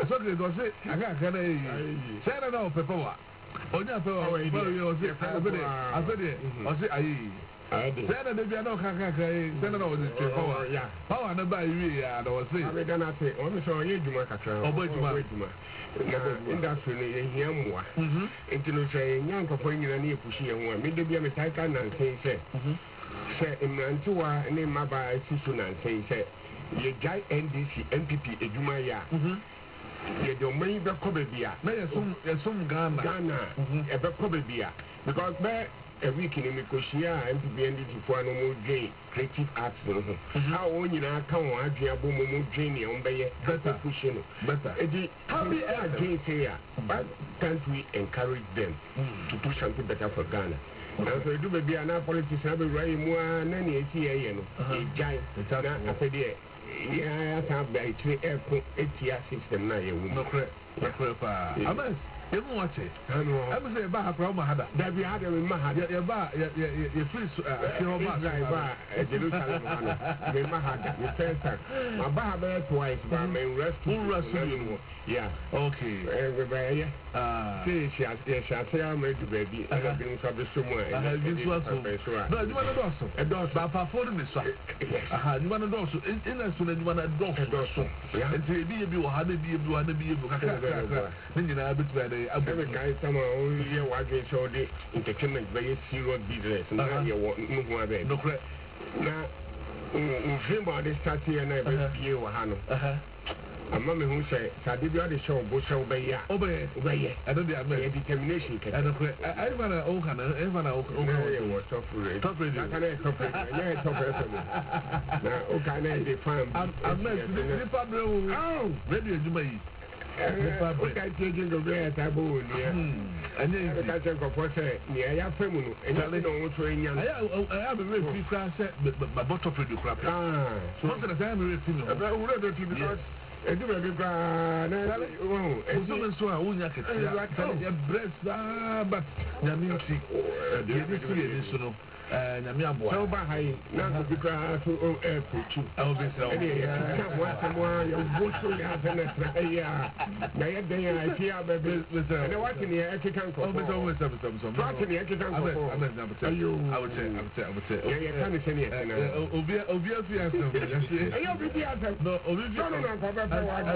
Socrates was say, I can't say that now, Pepper. Onya pe o say I say ayi say na dey no kan say na o dey power na ba yi ya na o say I dey na say o mi so ye djuma kakra o bo djuma na industry no ye hia mmoa enti no say nyankofo nyina na epushi ye ho a me de bia me taika na say imranti wa ne maba sisu na say ye jai NDC NPP edjuma ya ye do mai be ko bebia na yesum Ghana e be ko bebia because be a week in Mikoshia MPP NDC for no more drain creative arts no how on nyina kan won adua bo mo drain e on be ye better pushing better e how be a drain say ya but can't we encourage them to do something better for Ghana na so do bebia na politics na be right mu na na eti ye no e jai na afede ya have the ATR system now. You no correct pa. Amas, you know what? I say ba hakra ma hada. That we had in Mahada. Ya ba ya free ba Jerusalem no. Me Mahada. Me first time. Ma ba ba twice ba me rest. Yeah. Okay. Everybody. See she me to baby. I have been so somewhere. I have been so. No, you want to do so. E do so. Ba pa for this one. You want to do so. In as soon as you want to do so. Yeah. And say bi wo ha na bi kakra. Ni na bit ba dey every guy someone only here watching show the entertainment very serious business na here no be no correct na November they start here na be wa ha no amma me hu say sade bi the show bo show be ya obey I don't dey determination I don't correct I wanna o kana top radio yeah top FM na o kana dey fan I'm the problem radio juma yi okay taking the way at Abu and then the catcher for say near ya femuno and no so enya I have a very free class but bottle for the crap so most of the time we feel because edu be bra na so so a unya ketia ya breast but na minti ye be see so no na mi abo so ba hai na ko bikra to puchu I be so ya wa samwa ya woso ya na tra ya na ya den ya afia be be na what ni e kikan ko so what ni e kikan ko ayo I would say ya kan se ni e na obi afia so ayo bi asem no obi no ko be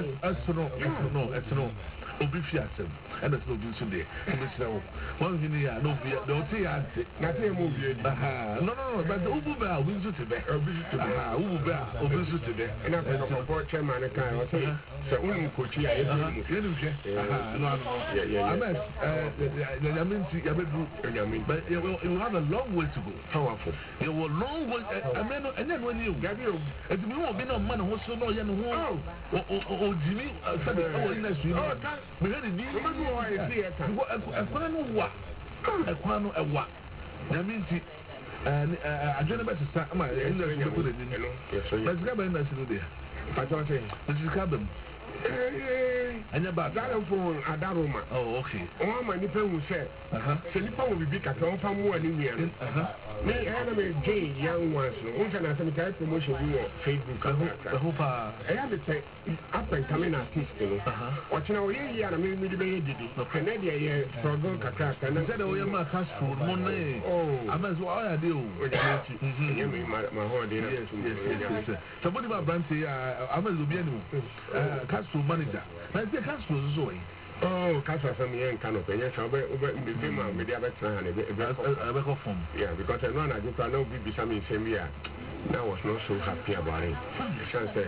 no obi fi asem and that's no do so there obi say one thing ya no be don't say ya na say mo bi no but ubu ba obi so te be ubu ba obi so te be na ko ko chairman kan o say so unu ko chi ya you know no ames ya minti ya be do but you have a long way to go powerful you will long way ameno enya no ni o gabi o eti mi won bi na man ho so no ye no ho o jimi sabe o ina su me he ni mo wa e see e kan ekwana no wa ekwana no ewa ya minti adwene be sesa ama ina su be ko de ni but sika na su de pato say sika bem anya ba dara fo adaroma oh okay o ma ni pe hu se se ni pa wo bibi kakra on fa mu ani nia ni na me je young ones no o na se me kai promotion bi wo Facebook I hope ya me say up and coming artist no o china o ye ya na me di be didi na dia ye struggle kakra kana se de o ye ma Castro mo na amaz o ya de o ye me ma ho de na yes somebody ma brand say amaz obi ani Castro manager na say Castro so so Castro from here in Kano Kenya so be be ma me dia be try na be go form yeah because I know na you can be some in same year I was not so happy about it so say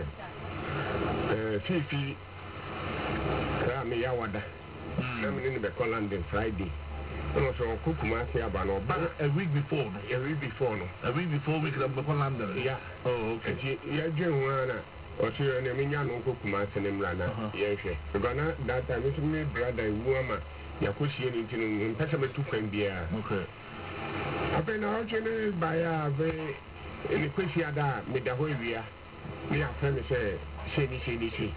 Fifi Rami Yawada na me ni be call London Friday no so Kukuma say about no a week before we could be call London yeah oh okay yeah June o si na me nya no Kukuma se ne mrana ye hwe because na that time me brother Wuama ya ko sie ni ntinu mpese metu kwan bia okay ape na o chene baya be ni kwesi ada me da ho ewia me afa me se she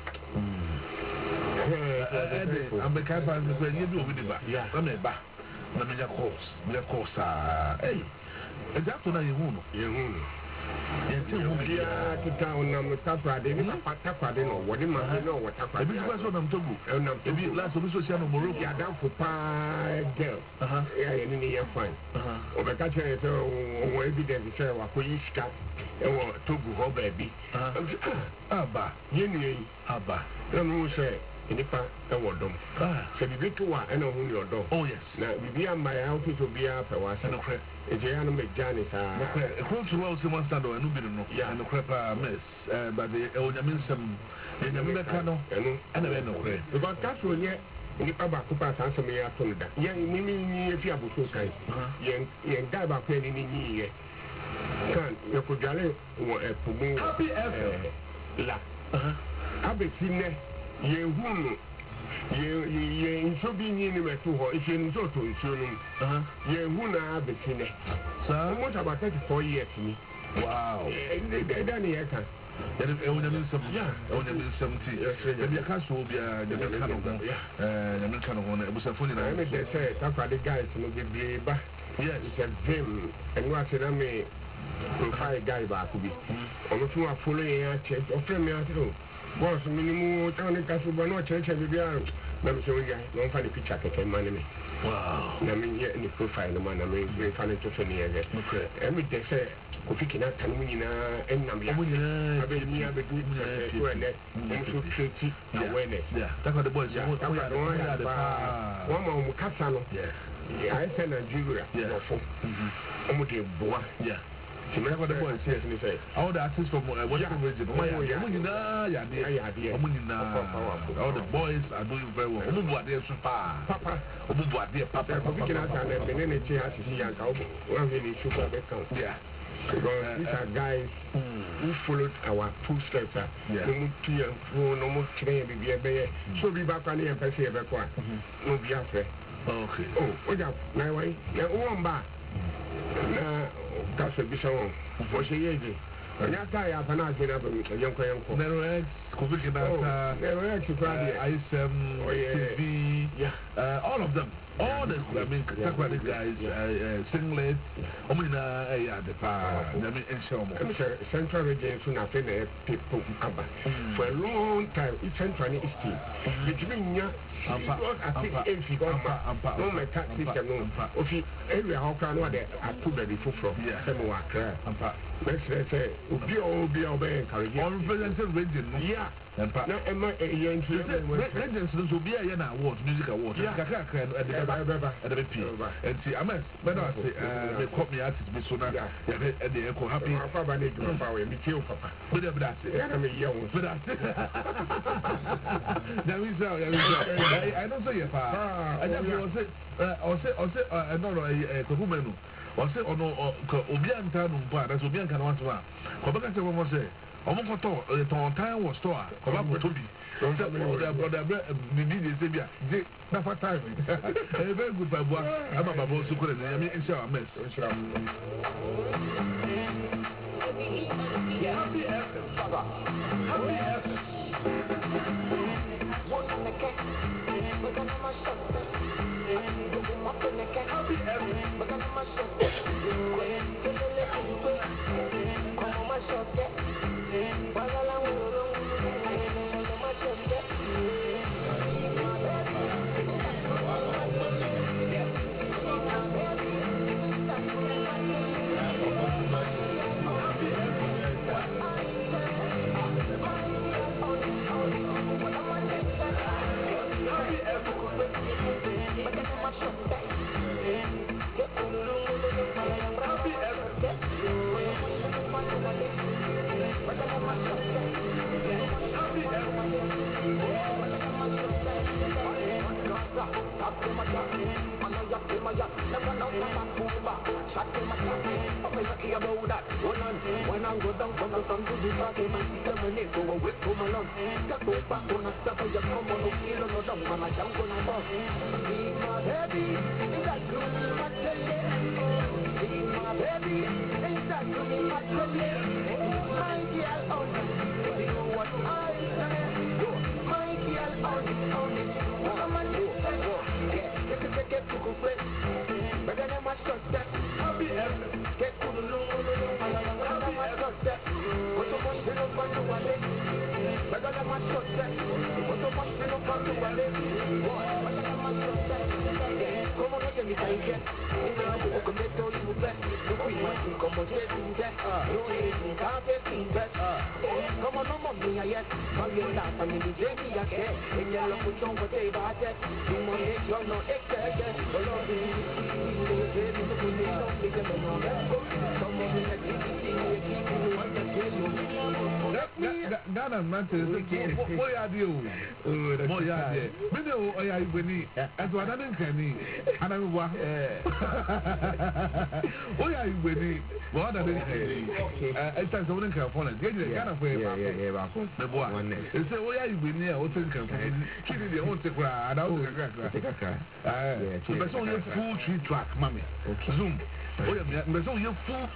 I'm a kind of person you do with the back I'm a back na me course hey exactly na you Yeah, to town, I'm a tapper, they didn't tapper, they know what they might know what tapper. If you guys want them to go, if you last of us, you know, Morocco, yeah, down for pie girl. Yeah, in the year fine. Over catch it, or evidence, say, what we cat, and to go, baby. Abba, Yenny, Abba, don't say. Nipa ewo se bibi to wa ena hu ni odo oh yes na bibi ama ya ofi to bia pe wa se no kre eje ya no me jani sa no kre e ko to wa se mo stand enu bi no ya no kre pa miss but the onyame nsem onyame beka no enu ena be no kre because kaso nye nipa ba ko pa san se me ya to da ye ni ni efi abuso kai ye ga ba ko ni ni ye kan ye ko jale wo e pumu happy la abeti ne ye hunu ye nso bi ni ni meto ho ife nso to nso no ye huna abetine sa mo ta ba 34 years ni wow da ni yeka there is onyame nsem onyame nsem ti ya ka so bia de ka no ho nyame ka no ho na ebusafo ni na me de say tafa the guys no bebre ba yes it's a vim and what say na me profile guy ba ku bi ono tun wa follow ya check o friend me ati boss minimum town kaso ba no cheche bibia na me so ya no fa ni picture keke man me wow na me ye ni profile no man na me fa ni to ni ye okay e me de say ko fiki na tan mu nyina ennam ya abe ni abedu to ene mo so create awareness yeah that's what the boys ya one mo kasa no yeah I say Nigeria no fo omo de boa yeah what the boys say all the artists from Western region all the boys are doing very well papa yeah because these are guys who followed our footsteps so be back on the embassy no be afraid okay oh now why that's a bit so for she yeje nya ta ya bana agena ba mi yanko nero x kofiki data nero x ism tv all of them all the I mean takwade guys singlet omina ya de pa na me enshomo central region so na fe na people aba for a long time it's central east it mean nya no my tax system no ofi area how can no dey atuba be fufro say mo akra let's say obi obey encourage all representative region yeah na ema regions no so be here na award music award kaka at the p and see ames but I say me call me artist be so na ya dey ko happy papa na do papa we me tell papa but that say na me here but that now we say I don't say if I just say no Kohumenu or say ono obianta no mpa that's obianka no want to ko beka say wo say omo koto ton time was store ko ba ko tobi don't say brother bibi dey say bia je na for time very good babua ama babo so ko na me insha Allah mess happy FM happy FM one on the cat we're gonna mash up happy FM we're gonna mash up come mash up wala when I go down from the sun to the back, my system and it go away from along. That go back on a step of your come on, feel on the down, and I jump on a bus. See my baby, is that to me, my telly? See my baby, is that to me, my telly? My girl on it, you know what I say? My girl on it, what am I doing? Get to go play, but then I must just get happy. Get to the low, happy. Ghana Manchester, what are you? Oh, yeah, Minno, I win as one other canny, and I'm what? Oh, yeah, winning. What are they? It's a zoning component. Get it, kind of way. The boy, they say, oh, yeah, you win here, what's in company? Kitty, they won't take a cry. I don't take a cry. But so you're full tree track, mommy. Zoom. Oh, yeah, but so you're full.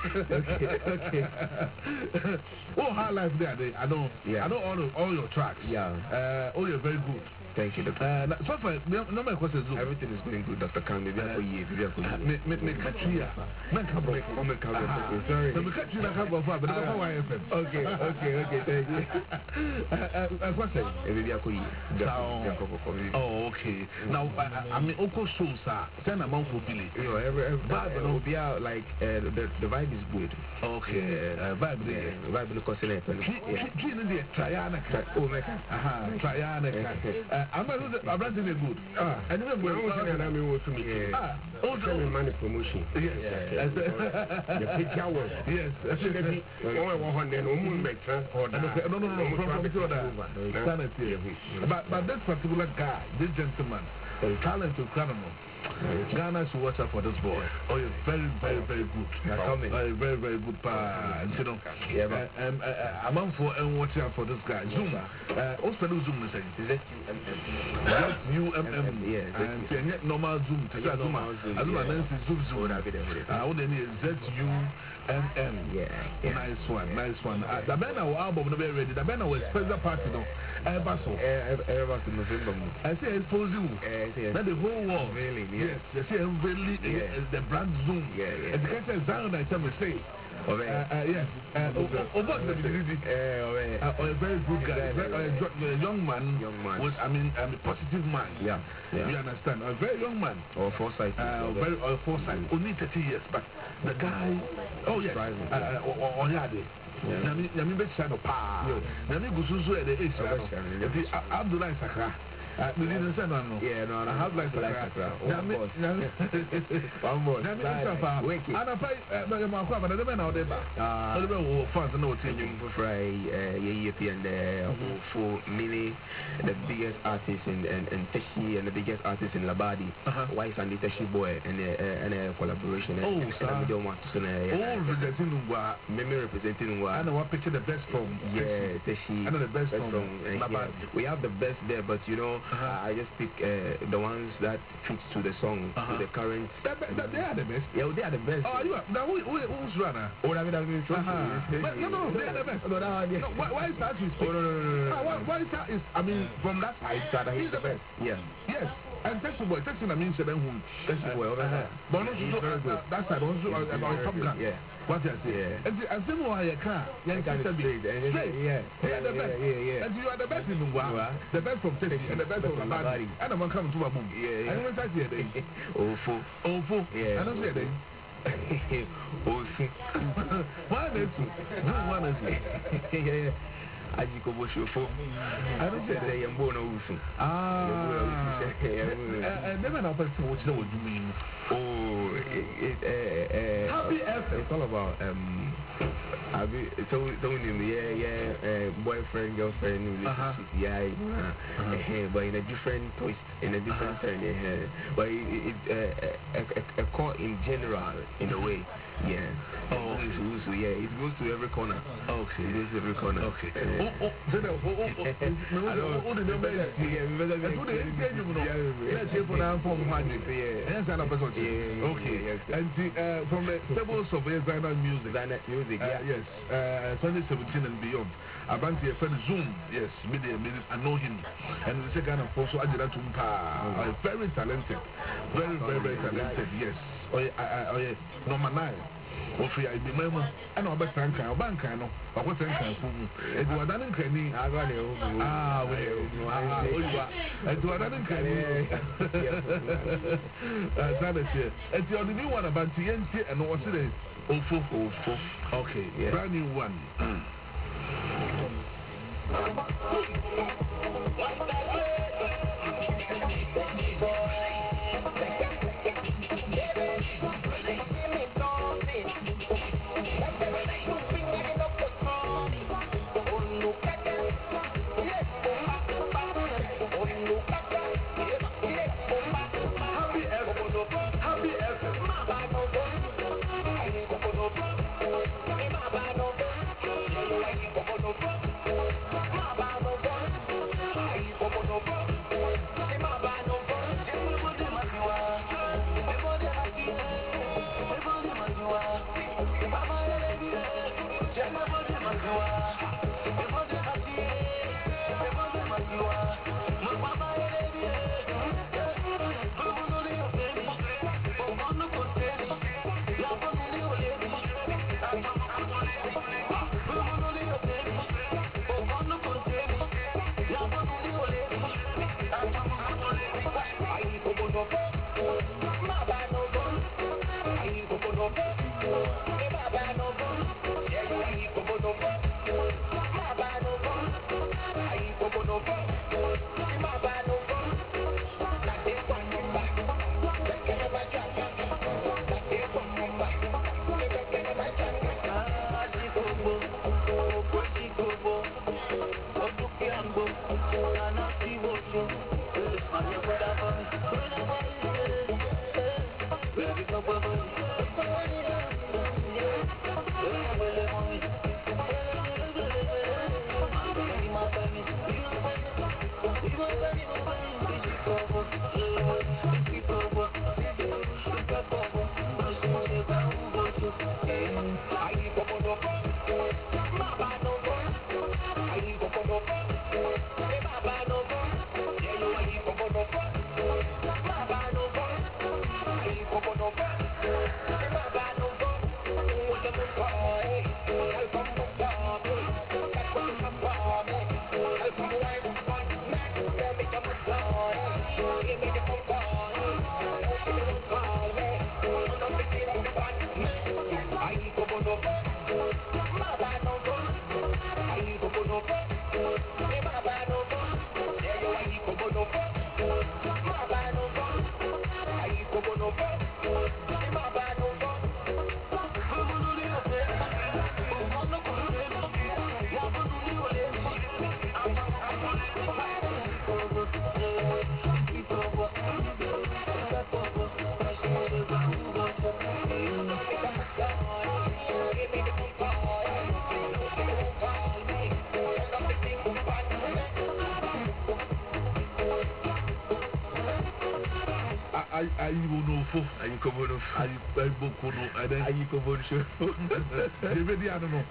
Oh, high life there. I know all your tracks. Yeah. Oh, you're very good. Thank you, Doctor. So far, no matter what's Zoom. Everything is going good, Dr. Khan. Maybe for you. Me Katrina. Man, come on. Sorry. Me Katrina can't go far, but I don't know why I FM. Okay. Thank you. What's it? Maybe I could Oh, okay. Now, I mean, Oko shows are send a month for Billy. Vibe will be out like the vibe is good. Okay. Vibe because in it. Triana. Oh, Triana. I'm not doing good. And then we're going to me. Also, money promotion. Yes. The picture was. Yes. But this particular guy, this gentleman, talent to Cranamo. Ghana should watch out for this boy. Oh, you're very, very, very good. Very, very good. You know, I'm on for and watch out for this guy. Zoom. Also, Zoom is it? ZUMM. Yes. And normal Zoom. Zoom. I would need ZUMM. Nice one. The banner album will be ready. The banner was special party though. Everybody November. I say expose you. Not the whole world. Really? Yes. You see, really, the brand Zoom. And the guy says, Zion, I tell me, say. Yes. About the a very good guy. A young man. Was, I mean, a positive man. Yeah. You understand? A very young man. Or foresight. Very foresight. Only 30 years, but the guy. Oh, yes. Oyade. Yami be chano pa. Yami gusuzu at the age. Abdullah Sakra. We didn't say no. Yeah, no. I have like Sakra. One more. Wake it. And I pay my father, the man out there. I don't know fans know team for Fry, and for Mini, the biggest artist in Teshi and the biggest artist in Labadi. Wife and the Teshi boy and a collaboration. Oh, sir. We don't want to say representing what. I know what picture the best from. Yeah, Teshi. I know the best from Labadi. We have the best there, but you know. I just pick the ones that fit to the song, to the current. They are the best. Yeah, they are the best. Oh, you are. Now, who's runner? Oh, David, no, they are the best. No, why is that? Why is that? I mean, from that side, he's the best. Yeah. Yes. And Texas boy, Texas I mean, seven who. Texas boy, but also that side also about Top Gun. Yeah. What I say? And then why you can't? You can't straight. Yeah. The best. And you are the best in the world. The best from Texas and the best from the body. And I'm going to come to a boom. Yeah. And when I say it, oh, fool. Yeah. I don't say it. Oh, see. One is it. Yeah. Ajiko Boshofo. I don't say they am born also. Never know what you mean. Oh, happy effort. It's all about boyfriend, girlfriend relationship. But in a different twist, in a different turn. But it's a call in general, in a way. Yeah. Oh, so yeah, it goes to every corner. Okay. It goes to every corner. Okay. Okay. And from the tables of designer music. Yes. 2017 and beyond. Abanti a friend Zoom. Yes. I know him. And the second of also Ajira Tumpa. Very talented. Very talented. Yes. Number 9. Ofi I be mama, and I'll bet Tanka, Banka, no, or what Tanka, and to another canny. I got it. Ah, and to another canny. Sanity, and the only one about the NC and what's it? Oh, okay, brand new one. I will know for I come on I book and then I come on show. Maybe I don't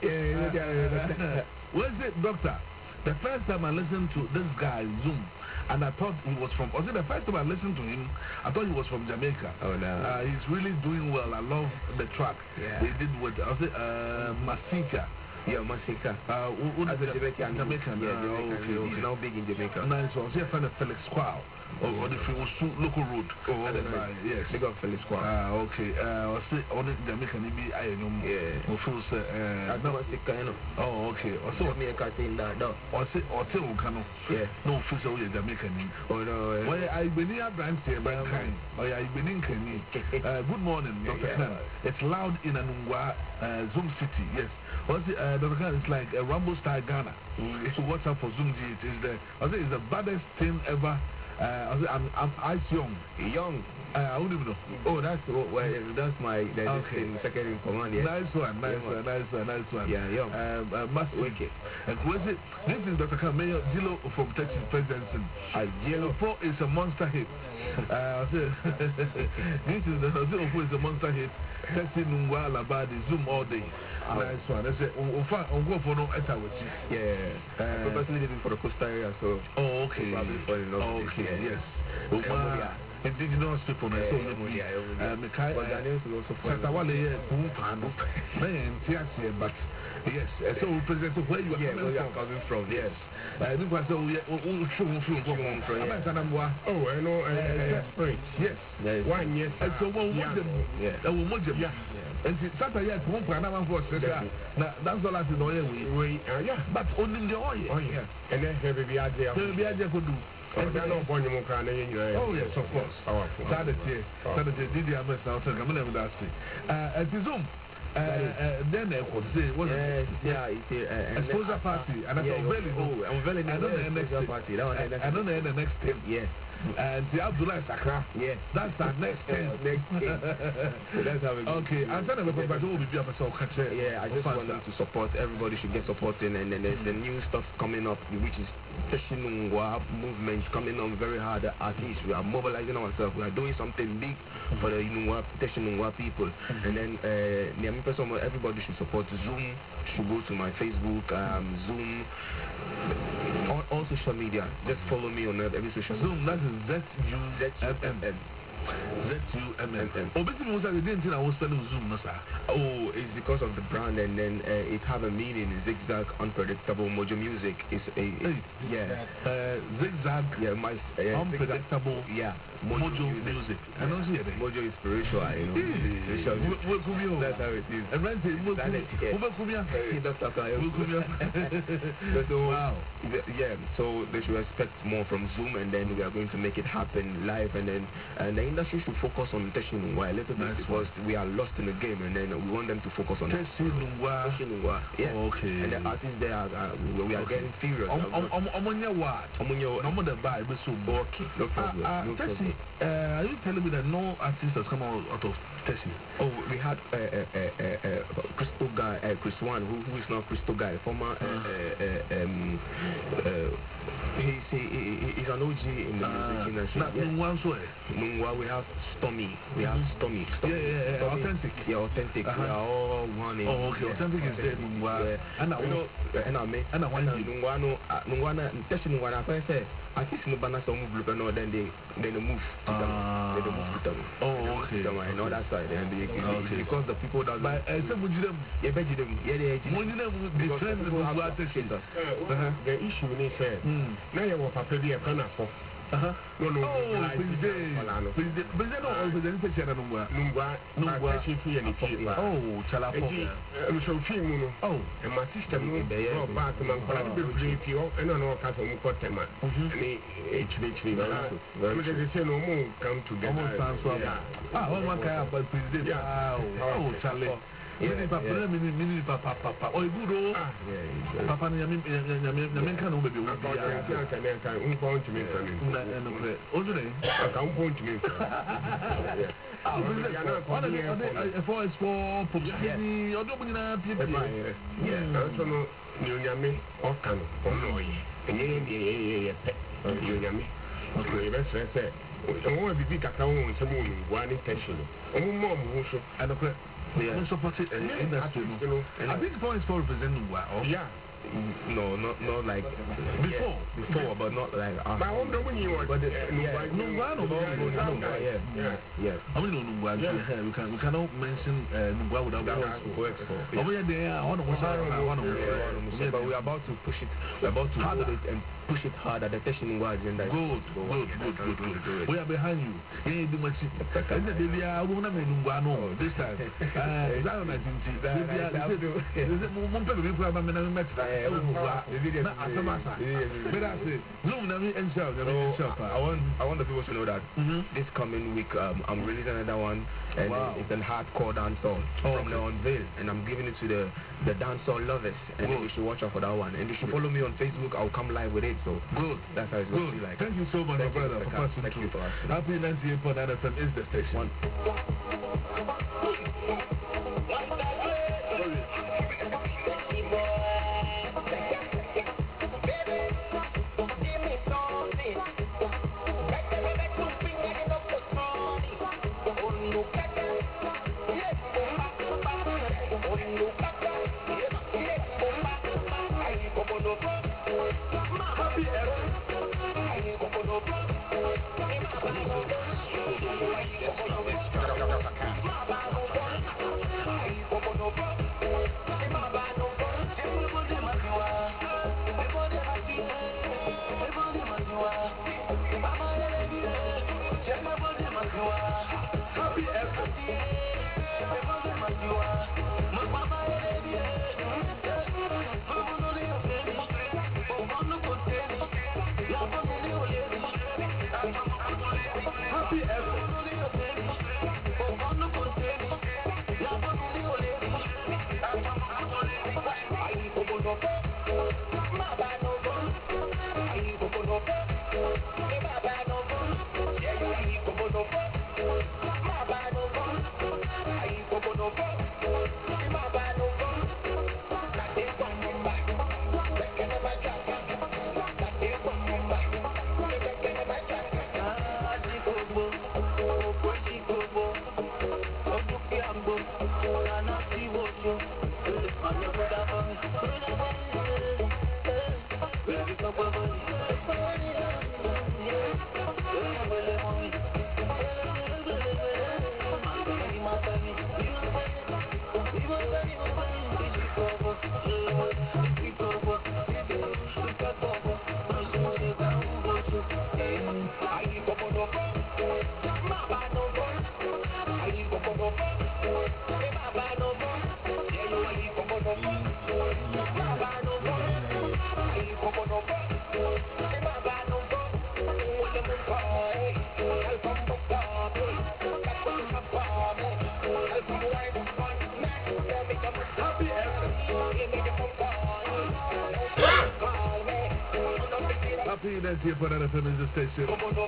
know. What's it, doctor? The first time I listened to this guy Zoom, and I thought he was from. Was it the first time I listened to him? I thought he was from Jamaica. Oh no. He's really doing well. I love the track. Yeah. They did with was it Masika. Yeah, Masika. As a Jamaican. Yeah, okay. He's now big in Jamaica. Nice one. See, I found a Felix Quao. Or the local road. Oh, nice. Yes. They got Felix Quao. Okay. I say on the Jamaican, maybe I know. Yeah. That's Masika, you know. Oh, okay. Also, Jamaica saying that, though. Or say, or tell Okano. Yeah. No official Jamaican. Oh, no. Why I been here, branch here, mankind. Oh, yeah, I been in Kenny. Good morning, Dr. Khan. It's loud in Anungwa, Zoom City. Yes. What's it, Dr. Khan? It's like a Rambo style Ghana. So what's up for Zoom G? It is it's the baddest thing ever. I'm Ice Young. I wouldn't even know. Oh, that's my second in command. Yeah. Nice one. Yeah, Young. Massive. Wicked. And who is it? This is Dr. Khan, Mayor Gillo from Texas Presidency. Gillo 4 is a monster hit. This is the Zero 4 is a monster hit. Texas Nungwa Labadi Zoom all day. Nice one. That's it. On go for no etawachi. Yeah. Purposely did it for the coastal area, so. Oh, okay. Probably for the okay, yes. indigenous people na so Mekai Satawale Kumpano but yes so represent where you are coming from yes because so we oh I know yes 1 year so one and Saturday at one point, I'm for that's all I know. Yeah, but only the oil. And then heavy be out there. Be out there could do. Oh, yes, of course. Saturday, did you have a now? I'm going to ask you. At the Zoom. Then they could say, it's exposure party, and I'm very I don't know the next party. I don't know the next step. Yeah. And the Abdullah Sakra. Yes. That's our next thing. That's how it goes. Okay, I'm telling you, but will be a so catch. Yeah, I just want them to support. Everybody should get supporting, and then there's the new stuff coming up, which is Teshinungwa movement coming on very hard. At least we are mobilizing ourselves. We are doing something big for the Teshinungwa people. And then everybody should support Zoom. Should go to my Facebook, Zoom. All social media. Just follow me on every social media. Zoom, that is ZUMM. ZUMM. Oh, basically, I didn't think I was spelling Zoom, sir. Oh, it's because of the brand, and then it have a meaning. Zigzag, unpredictable Mojo music. It's Zigzag. Yeah, unpredictable. Yeah. Mojo music. I don't see it. Mojo is spiritual, you know. That's how it is. And right wow. Yeah, so they should expect more from Zoom, and then we are going to make it happen live, and the industry should focus on Teshinungwa a little bit because we are lost in the game, and then we want them to focus on Teshinungwa. Yeah. Okay. And the artists there we are getting serious. Okay, no problem. Are you telling me that no artist has come out of Tessie? Oh, we had Crystal Guy, Chris One, who is now Crystal Guy, former. He's an OG in the music industry. Nungwa, we have Stormy. Stormy. Yeah, authentic. Yeah, authentic. We are all one. Oh, okay, authentic is there. Nungwa. And I say, I think no banner some group and all, then they move to them. They move to them. Oh, okay. And all that side, and because the people that but some would you them, defend the issue is now you want to be a corner for. President so film and my sister moved back to my and I know Castle Cotema. Say no more come together. One kind of president. Oh, Charlie. Mini papa, oh, good papa, Yamin can baby. Point to me, point to me. For publicity, or no, Yami, or can, or no, Yami. Okay, let's say, I want to be account someone one intention. More, and a we support it industry. I think points for representing well. Yeah. No, not like before, but not like but I wonder when you want. But yeah. I mean, we cannot mention Nungwa without works. Over there, I want to but we're about to push it. We're about to hold it and push it harder. The Teshinungwa agenda. Good. We are behind you. You ain't do much. Maybe I won't have Nungwa no this time. Zion, I think. I want the people to know that this coming week I'm releasing another one, and it's a hardcore dancehall from the Unveil, and I'm giving it to the dancehall lovers, and you should watch out for that one, and you should follow me on Facebook. I'll come live with it. So good. That's how it's going to be like. Thank you so much, my brother, for passing through. Happy 98.9 FM is the station. Happy Happy That's here for that FM station.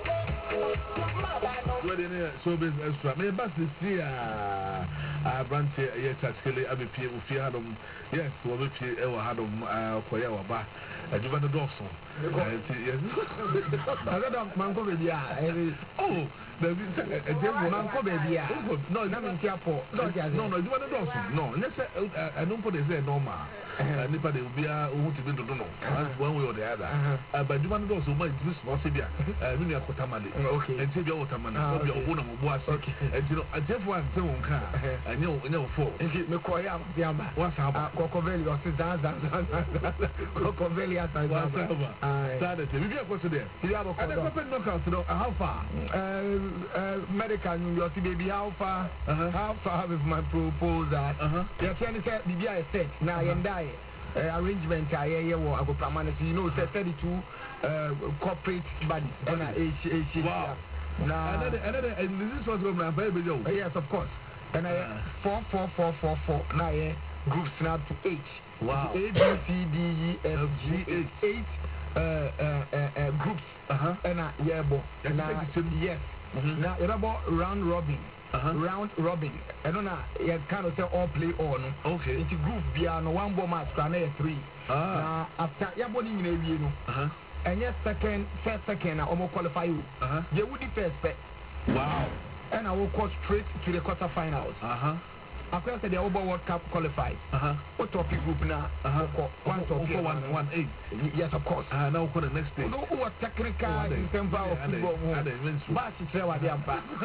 Ready near showbiz extra. Me bus this year. Branch here, Chachkele, Abipia, Ufiadum. Yes, Wabipia, Ewa Hadum, Koya, Ba. Giovanna Dawson. Yes. I don't Manco baby. Oh, the Manco baby. No, nothing here for. No, Giovanna Dawson. No, I don't put it there normal. Nipa de ubia uhuti bintu dono one way or the other but you want to also my this was bia me akotamale okay and say bia otamane so bia obo na obo ase and you know ajefo an say won ka anya fo nti me koya bia ba wasaba kokoveli o se zanza kokoveli asa sada te bia ko so there bia ko and the perfect knockout no how far medical new york baby how far with my proposal you tell me say bia is set na yenda arrangement I wo agopramana you know 32 corporate bodies and wow another and this was from baby Joe yes of course and I 4 now groups now to 8 wow A B C D E F G H 8 groups and yes now you about round robin round robin. I don't know. You kind of say all play on. Okay. It's a group beyond one bomb match. Can 3. After your body in a view. And yes, first second, I almost qualify you. You would be first. Wow. And I will go straight to the quarterfinals. After the Oba World Cup qualified. What topic group now? One topic 1-8. Yes, of course. Now for the next day. No, what technical in terms of football. But it's what they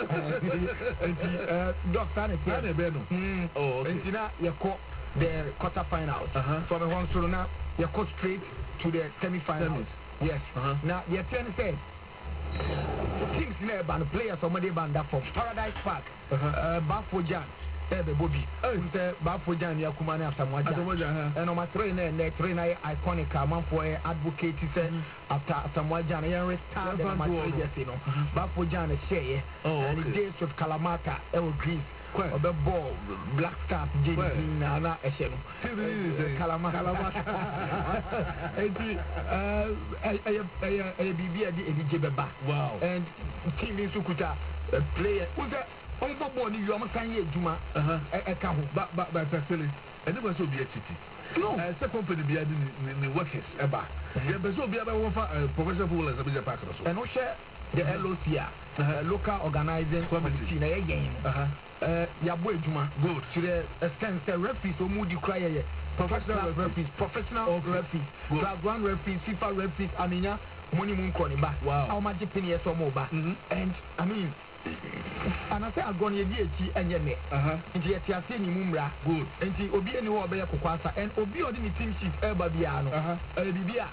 are. Doctor, oh, okay. And now you call the quarterfinals. From the one to now, you go straight to the semi-finals. Yes. Now, your turn says. Teams there, and players somebody band that from Paradise Park, Bafojan. Bobby, Bafojan, Yakumana, Samoja, and on my trainer, and the trainer iconic man for advocate after Samoja, and retired on my trainer, Bafojan, a share, and the days with Kalamata, El Greece, or the ball, Black Star, James, Nana, Eshen, Kalamata, wow, and Team Sukuta, player, who's that? Everybody, you are saying Juma, but actually, and it was so be a city. No, second company be in the workers, Eba. There was no be a professional football as a bigger packer. And no share the LOCA, local organizing committee, again. Yaboy Juma, good to the extent that referees or moody cry, professional referees, class 1 referees, FIFA referees, Amina, Money Moon Koniba. Wow, how much opinion or more back? And I mean, and I say I'm going to be and yet, into a Tiasini Mumra, good, and the Obi and Obeya Kukwasa, and Obi on the team sheet, Elba Biano, Bibia,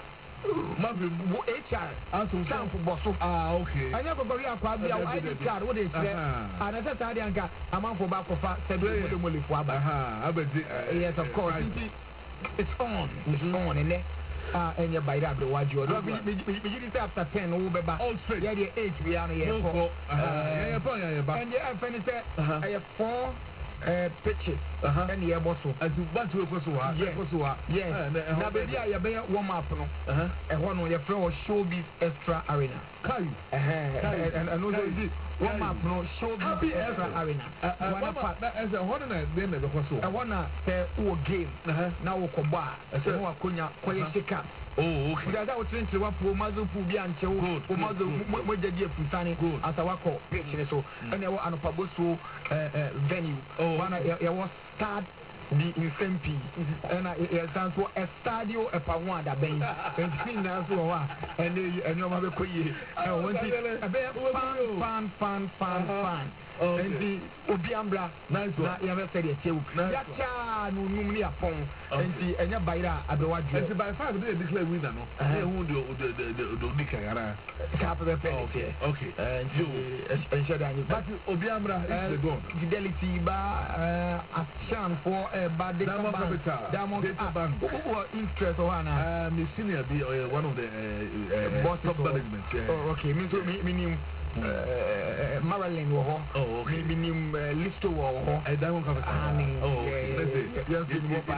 Mafi HR. Aso stamp boso. Okay. Anya ko bari akwa bia ID card wo de kire. Ana se sa de anka amanfo ba ko fa se do mo le fo aba. Abedi. Yes, of course. It's on. It's on and and your by that what you do. We after 10 who be back. All straight. Yeah, the 8 we are here for. And the finish I have 4 pitches and the bosso. As you want to go so yes. Now baby I be warm up no. And one of your friend was Showbiz Extra Arena. Kai. And also warm up no Showbiz Extra Arena. As a one night then the so. I wanna say game. Now we come back. So no akunya koye shika. Oh, okay. That's how we train to mazu fu bi anche wo mazu mo jadi efusane asawako pitch so and there were anopaboso venue one there was start the insempi and it stands for Estadio Epawan da ben and see now so and you ma be koyi and want it fan and the obiambra nice one ya be say the chewu ya cha no num ni apon and the enya baira abewadwo and by 5 they declare winner no they who the dikagara cap the penalty okay and you but obiambra is the goal Fidelity ba a chance for bad Diamond Bank who interest one me senior be one of the boss of management okay me Marilyn wo okay me Listo wo Diamond Capital okay let's say yes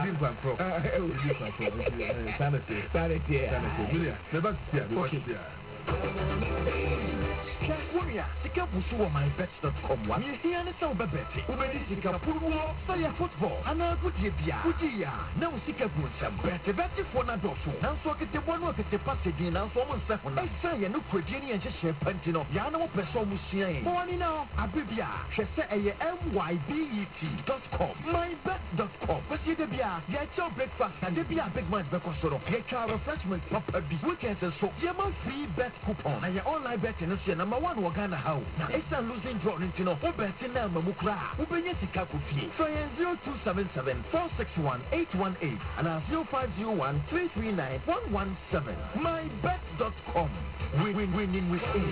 Wuya, sika busu wa mybet.com wa. Ni hiya ne saw bebete. Ubedi sika purwo, saya football. Ana gudie bia. Gudia. Na usika bunsam. Bete for na doso. Na so kete bono kete passe din na so mo nse ho na. Esa ye no kwadie ni enche hye pantino. Ya na wo peso mu sua yen. Boni na abibia. Hwe se eye mybet.com. Mybet.com. Wasi de bia. Ya chow breakfast and de bia big match be ko soro. Ye cha refreshment papa bi. Weekends so. Ye man free bet coupon. Na ye online betting no so number 1 wo Ghana how. Na esa losing draw nti no. Wo bet na mamukra. Wo benya sika ko fie. So 0277 461 818 and 0501 339 117. Mybet.com. Winning with ease.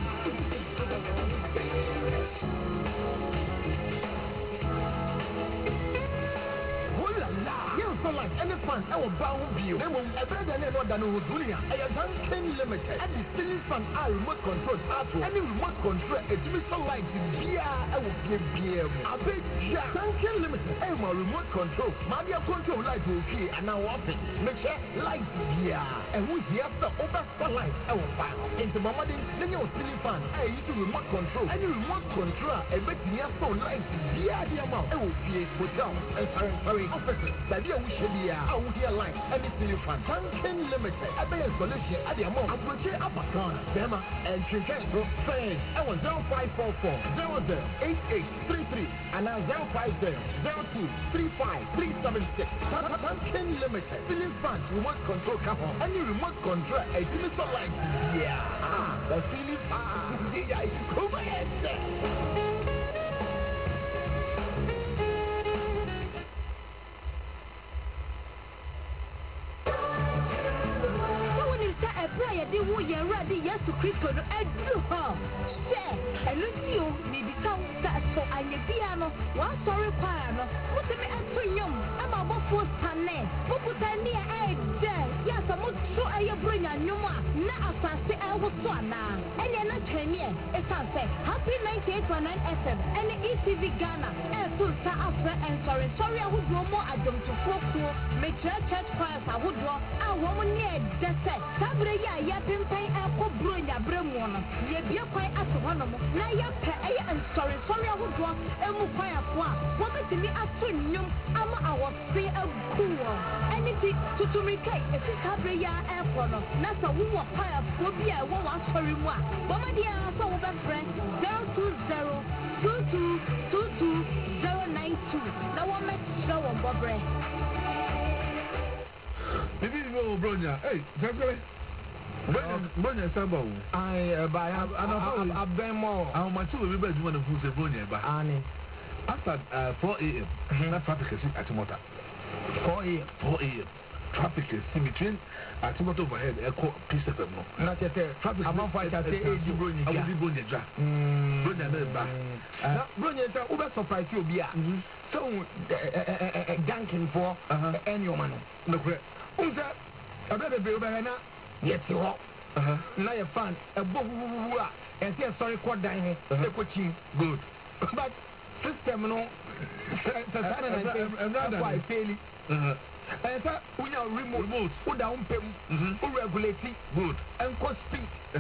So like any fan, I will bow you. They will ever than than Dunia. I am Duncan Limited. And the ceiling fan are remote control. Any remote control, it will be so like the beer. I will give beer. I bet Duncan Limited. I am a remote control. My dear control light will key and now off it. Make sure light beer. And we here for over for light. I will buy into my money. Then your ceiling fan. I use remote control. Any remote control. I bet me so light beer. The amount. I will be hotel. Sorry, officer. That you I would hear line any ceiling fan. Duncan Limited. I bet installation at the amount. I'm going to Abacana, Bema, and Chicago. Friends, I was 0544 008833 and now 050 0235 376. Duncan Limited. Ceiling fan, remote control come on. Any remote control, a digital light. Yeah. The ceiling fan. Yeah, come ahead. Prayer de wo ye ready Yesu Kristo no adu ha share elutio ni bisa sa so anye bia no wa sorry kwa no mutemi atonyom ama bofo stane bubuta ni ede ya sa mutso aye bronya nyoma na asase ewo so ana ene na twani e sanse happy 98.9 FM ene ETV Ghana e full sa afra and sorry ahodo mo adwomtofo ko me church choirs ahodo a wo mo ni ede se sabre ya pimpen akọ bronya bremu no ye bia kwan ato hono mo na ya pe eye and sorry ahodo emu kwan afo a wo betimi ato nnwom ama awose aguo aniti tutumikai efi sabre ya ekọ no na sa wo wo kwan afo bia wo wa sorry mu a bo ma dia so wo be friend 020222202 na wo me tshira wo bobre bibi no bronya hey Bronya Samba. I buy a bemo. How much will be better when the food is Bronya? After 4 a.m., that traffic is at Mota. 4 a.m. traffic is between Timothy overhead Echo Peace FM no. Na chete traffic among fight at the Bronya. I will Bronya ja. Bronya na ba. Na Bronya ta ube surprise you obi a. So Duncan for any man. No correct. Unza abebe be obe na yeti ho. Na your fan ebo wuwu a and say sorry quad dan he e ko chim. Good. But system no sana na say why fail. And so we are remote. Put down pay. We regulate. Good. And cost speed.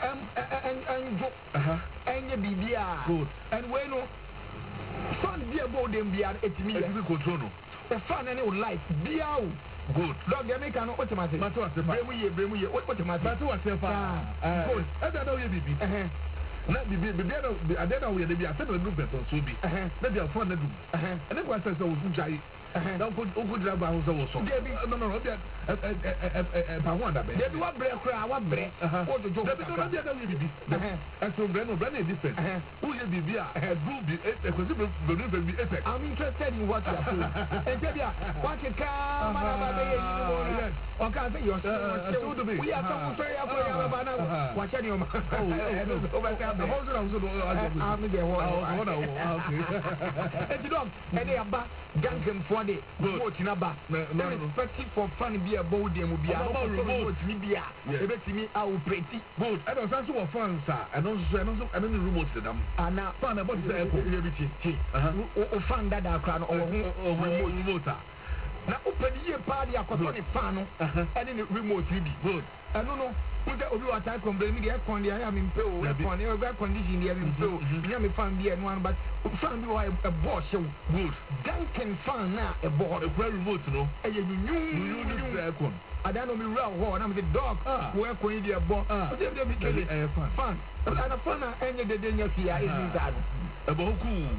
And go. And you be good. And when no fun be about them be at 8 million. You control no. The fun and your life be out. Good. Dog you make an automatic. But what bremu ye automatic. But what good. I don't know you be. Na bibi na adena we dey be after no group person so bi na be afọ na dum and then what say so we jai na ko dira ba ho so wo so no be ba ho da be dey be wa bre kra wa bre o jojo dey be no dey na we bibi and so bre no different who you bibi a group bi e ko si be effect. I'm interested in what you are saying and tell you what you can man ba be you o kan say you so we are some so ya for ba na wa che ni o ma o ba say I'm the one. And you know, and they are back, Duncan for the remote in a back. Irrespective for fun, be a bold, they will be a remote, me, I will pretty good. And also, also, fun, sir, and also, remote to them. And now, fun about the liberty, fun that I crown or remote. Now, open the year party, I got on a fan, and in the remote, good. I don't know. Put the over attack on the media con I am in Peru, upon your condition here in Peru. You may find the one, but found you a boss so good. Duncan found now a board of very remote, no? And you knew aircon. I don't know me well, and I'm the dog, work when you are born. Fun. And a fun, and the danger here is that. About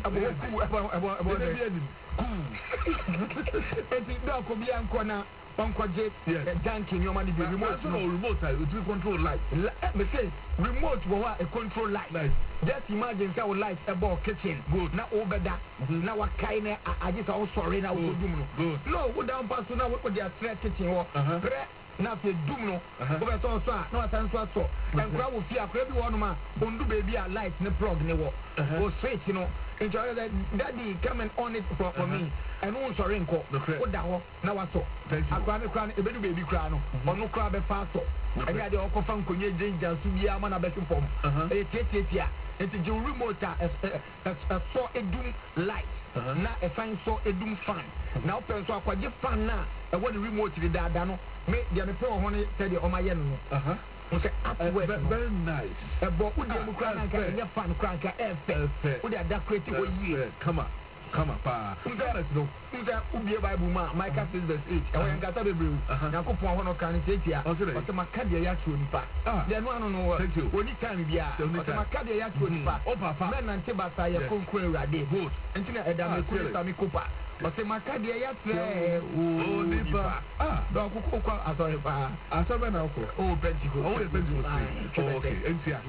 cool. Uncle J, Duncan, your money be remote. Remote, to control light. Me say, remote will a control light. Just imagine our light about kitchen. Good. Now over that. Now what kind of I just also sorry now. Good. No, go down past now what they are kitchen or now if you do no over so no attend so and crowd will fear everyone man don't do baby a light in the plug ne wo go straight you know enjoy that daddy come and on it for me and no sorry nko go da ho na waso akwa me kra e be do baby kra no onu kra be fa so and ya de okofa nkonye ginger su bia ma na be fom e tietia enti je remote a so edum light na e fan so edum fan na open so akwaje fan na e wo the remote di dada no me dia me pro ho ne said o ma ye no okay very nice e bo u de mu kra na ka ye fan kra ka e u de decorate o yi come up Uza ubie Bible ma Micah 6 verse 8 e wo ngata bebre Yakopon ho no kan setia o se makade ya chu nipa de no anu no oni time bia o se makade ya chu nipa o papa na nante basa ye konkun urade good entina eda me kuri sami kopa o se makade ya tre o nipa do kokoko asori pa asori na oko o pentiko o pentiko okay entia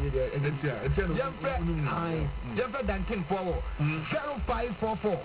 Jemfe Duncan forward 0544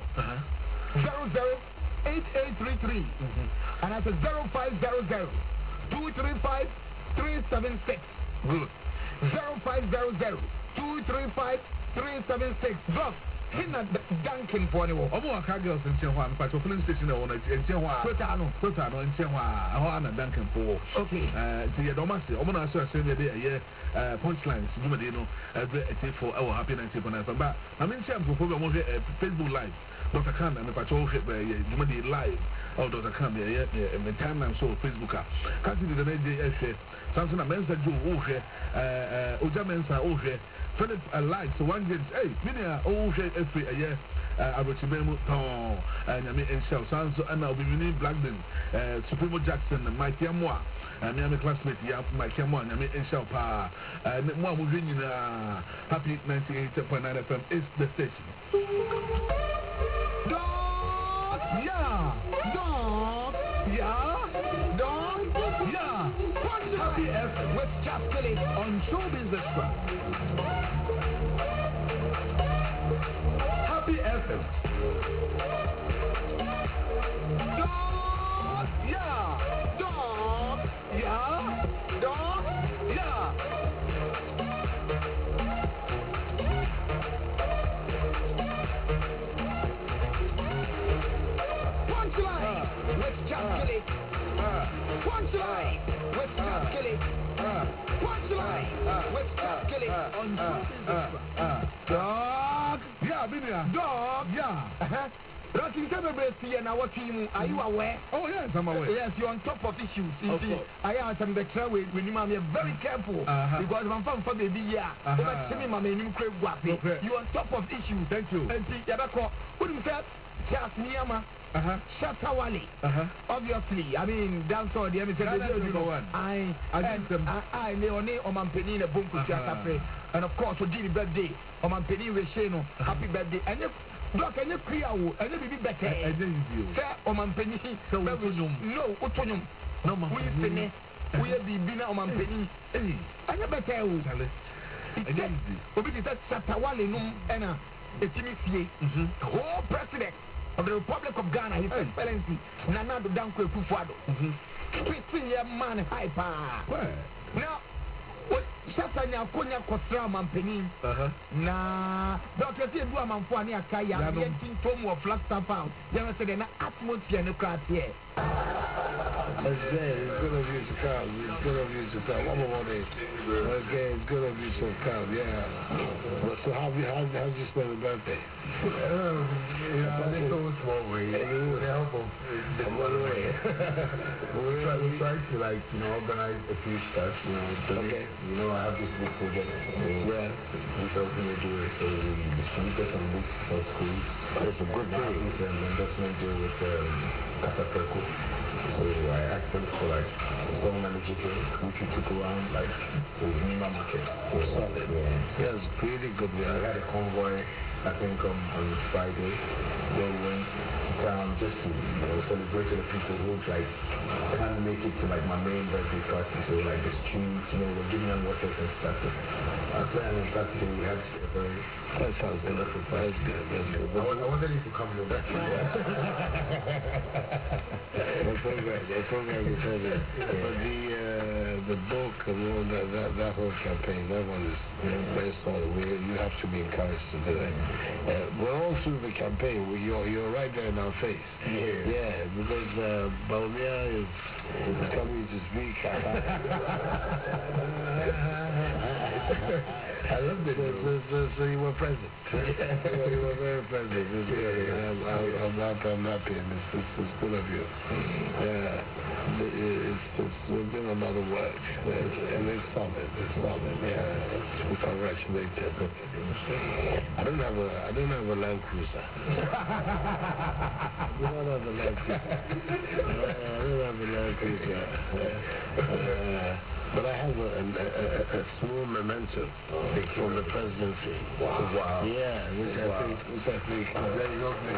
008833 and that's 0500 235 376 good 0500 235 376 drop Hina Duncan for the Omo aka girls in Chenwa and Patrol Police Station on Chenwa Totano in Chenwa Ahana Duncan for okay the Domasi Omona so say the punchlines you know every for our happiness but I mean Chem for Facebook live Dr. Khan and the Patrol you live or Dr. Khan yeah timeline so Facebook can't see the day Samson Mensa Joe Oja Mensa Philip live so one James hey Minia every year Arochimemu Ton and I mean and Shell Sanso and I'll be winning Blackburn Supremo Jackson Mike Yamwa and I'm a classmate Mike Yamwa and I mean and Shell Pa and one was winning Happy 98.9 FM is the station. Dog, yeah, dog, yeah, dog, yeah. Happy FM with Jeff Kelly on Showbiz Extra. Happy FM. Dog, yeah. Punchline with Scott Kelly. Punchline with Scott Kelly on Dog. Yeah, Binia. Dog. Yeah. Rocking Celebrity and our team, are you aware? Oh, yes, I'm aware. Yes, you're on top of issues. You see, I have some better way when you are very careful because I'm from baby. Yeah, you're on top of issues. Thank you. And see, Yabako, what do you say? Charles Niyama. Shatawale. Obviously, I mean, that's all the I Leone Omampeni a bunku Jatafe. And of course, Ojiri birthday, Omampeni Resheno, happy birthday. And if Doc and you clear, and you be better. Sir, Omampeni, no, Utonium. No, we say, we have been Omampeni. And you better. It's that Shatawale num and a Timothy, whole president of the Republic of Ghana, His Excellency Nana Dankwe Kufuado. 15-year man hyper. Now, what Shatanya Konya Kosra Mampeni? Na Dr. Tiedua Mamfuani Akaya, the engine tom of Flagstaff House. There said an atmosphere in the crowd here. It's good of you to come. It's good of you to come. One more day. Okay, it's good of you to come. Yeah. Well, so how did you spend the birthday? I think it was small way. It would help them the one way. We tried to organize a few stuff, Okay. I have this book project. Yeah. We helping me do it. So we distributed some books for schools. That's a good thing. It's an investment deal with Casapeco. So I asked them for some manager which we took around to Nima Market. So solid. Yeah, it's pretty good. I had a convoy, I think on Friday. They went to town just to celebrate the people who can't make it to my main birthday party. So the streets, we're giving them water and stuff. After on Saturday we had a very sounds good. That's good. I wanted you to come here. The program is over. But the book and all that whole campaign, that one is very solid. You have to be encouraged to do it. We're all through the campaign. You're right there in our face. Yeah, because Baumia is coming to speak. I love it. So you were present. You were very present. I'm happy, and it's good of you. Yeah, it's been a lot of work, and it's solid. Yeah, we congratulate you. I don't have a Land Cruiser. I don't have a Land Cruiser. But I have a small memento from the presidency. Wow. Yeah, which I think very lovely.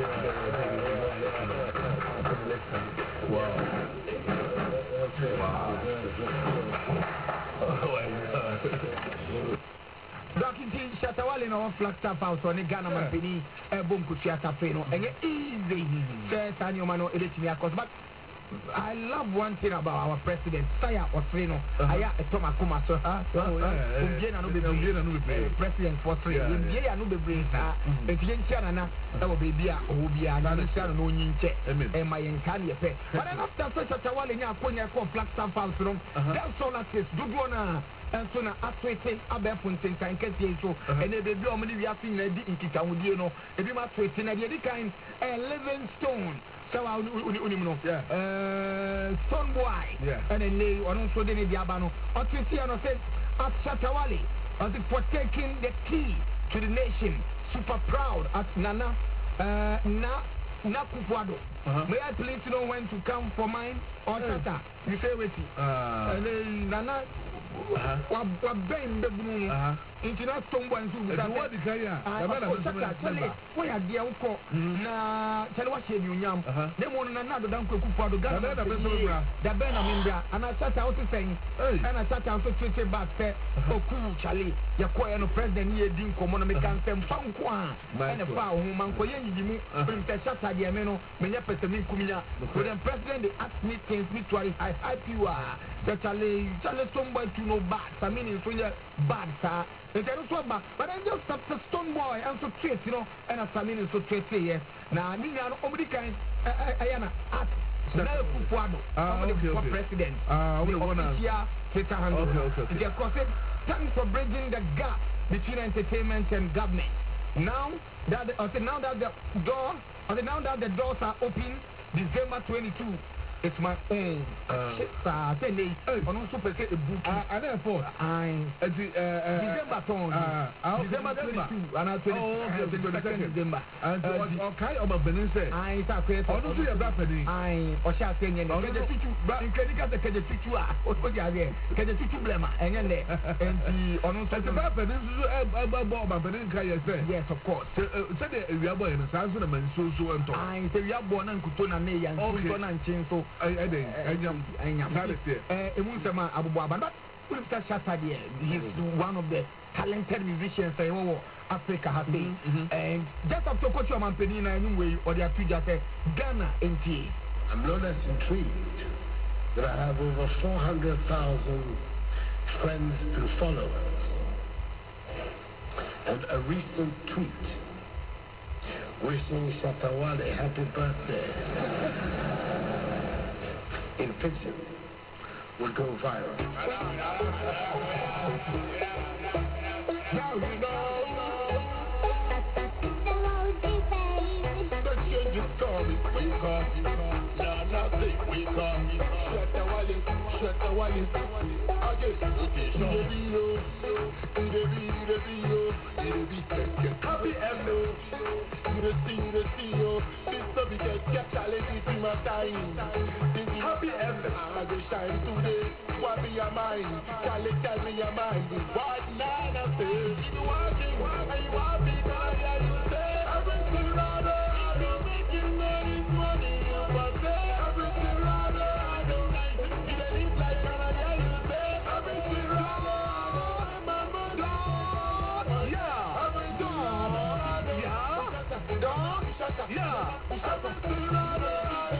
Wow. Oh my God. Documenting Shatawale in our Flagstaff House on the Ghana Mampini, Bunku Chiatafeno, and easy says Anyomano Editimia Cosmat. I love one thing about our president, Saya Osreno. Aya Toma Kuma, so president for three. India no be brain, and Tiana, that will be Bia, Obia, Nana, no Ninche, and my Encania pet. But after such a Tawalina, Konya, Flagstaff House, that's all that is Dudwana. And so now, after it, Abefuntin can get so, and they be only we have seen in Kitaudiano, if you must wait in a kind, a living stone. So, Stone Boy, and then they also did the Abano. Otriciano said, at Shatawale, as if for taking the key to the nation, super proud at Nana Kufuado. May I please know when to come for mine or Tata? You say with you. And then Nana. Wabɛn bɛ bunu mu nti na stombo nso busa sɛ wɔyɛ adeɛ wokɔ na kyɛne wahyɛ anuonyam na mu no na adoda nkwakufu ado Ghana dabɛn na membra anaa kyata wote sɛn ɛna kyata nso twete back sɛ ɔkuu kyale yɛkɔɛ no president ne yɛdi nkɔmmɔ no meka nsɛm fa nko a ɛne fa wo ho ma nkɔyɛ nyidi mu sɛ kyata deɛ me no menyɛ pɛ sɛ menkuminya so then president they ask me things me to I hype you sɛ kyale stombo to no bad. I mean, it's really bad, sir. It's a bad. But I just have the Stone Boy and so treat, and I mean, so treat, yes. Now, I mean, I'm only kind, I am at Now Kufuado, the president, the official Twitter handle. Thanks for bridging the gap between entertainment and government. Now that the doors are open, December 22. It's my own. Sunday. On also present a book. I therefore. December December 22. And I 22nd December. And okay, I'm a Benin say. I say. On also your brother. I Osha say you. Can you teach you? Can you teach you? What you are there? Can you teach you blema? And then and the on also the brother. This is about Benin. Can you say? Yes, of course. Say we are born in Sansu na Mansu so and to. I say we are born in Kutona ne and Kutona and Chinso. He's one of the talented musicians Africa has seen. And just after Coach Manpenina anyway, or their tweet just said Ghana NTA. I'm not as intrigued that I have over 400,000 friends and followers. And a recent tweet wishing Shatta Wale happy birthday in fiction would go viral. Now you know the change is coming. Wake up, nah, nothing. Wake up, Shatta Wale. Again, happy hello. You see, yo. Sister, we get challenge in my time. Happy I go shine today. What be your mind? Tell me your mind. What nine of this? You watching? Are you happy? You say everything rather. I don't making money. But say everything rather. I don't like it. You don't live like Canada. You say everything rather. Remember dog. Yeah. Everything rather. Yeah. Dog. Yeah. Everything rather.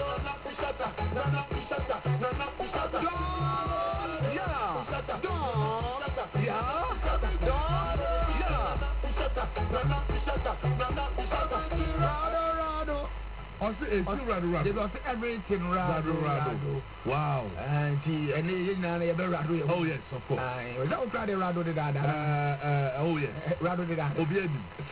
Everything rado. Wow. And oh yes, of course. Oh yes. Rado de dada. Okay.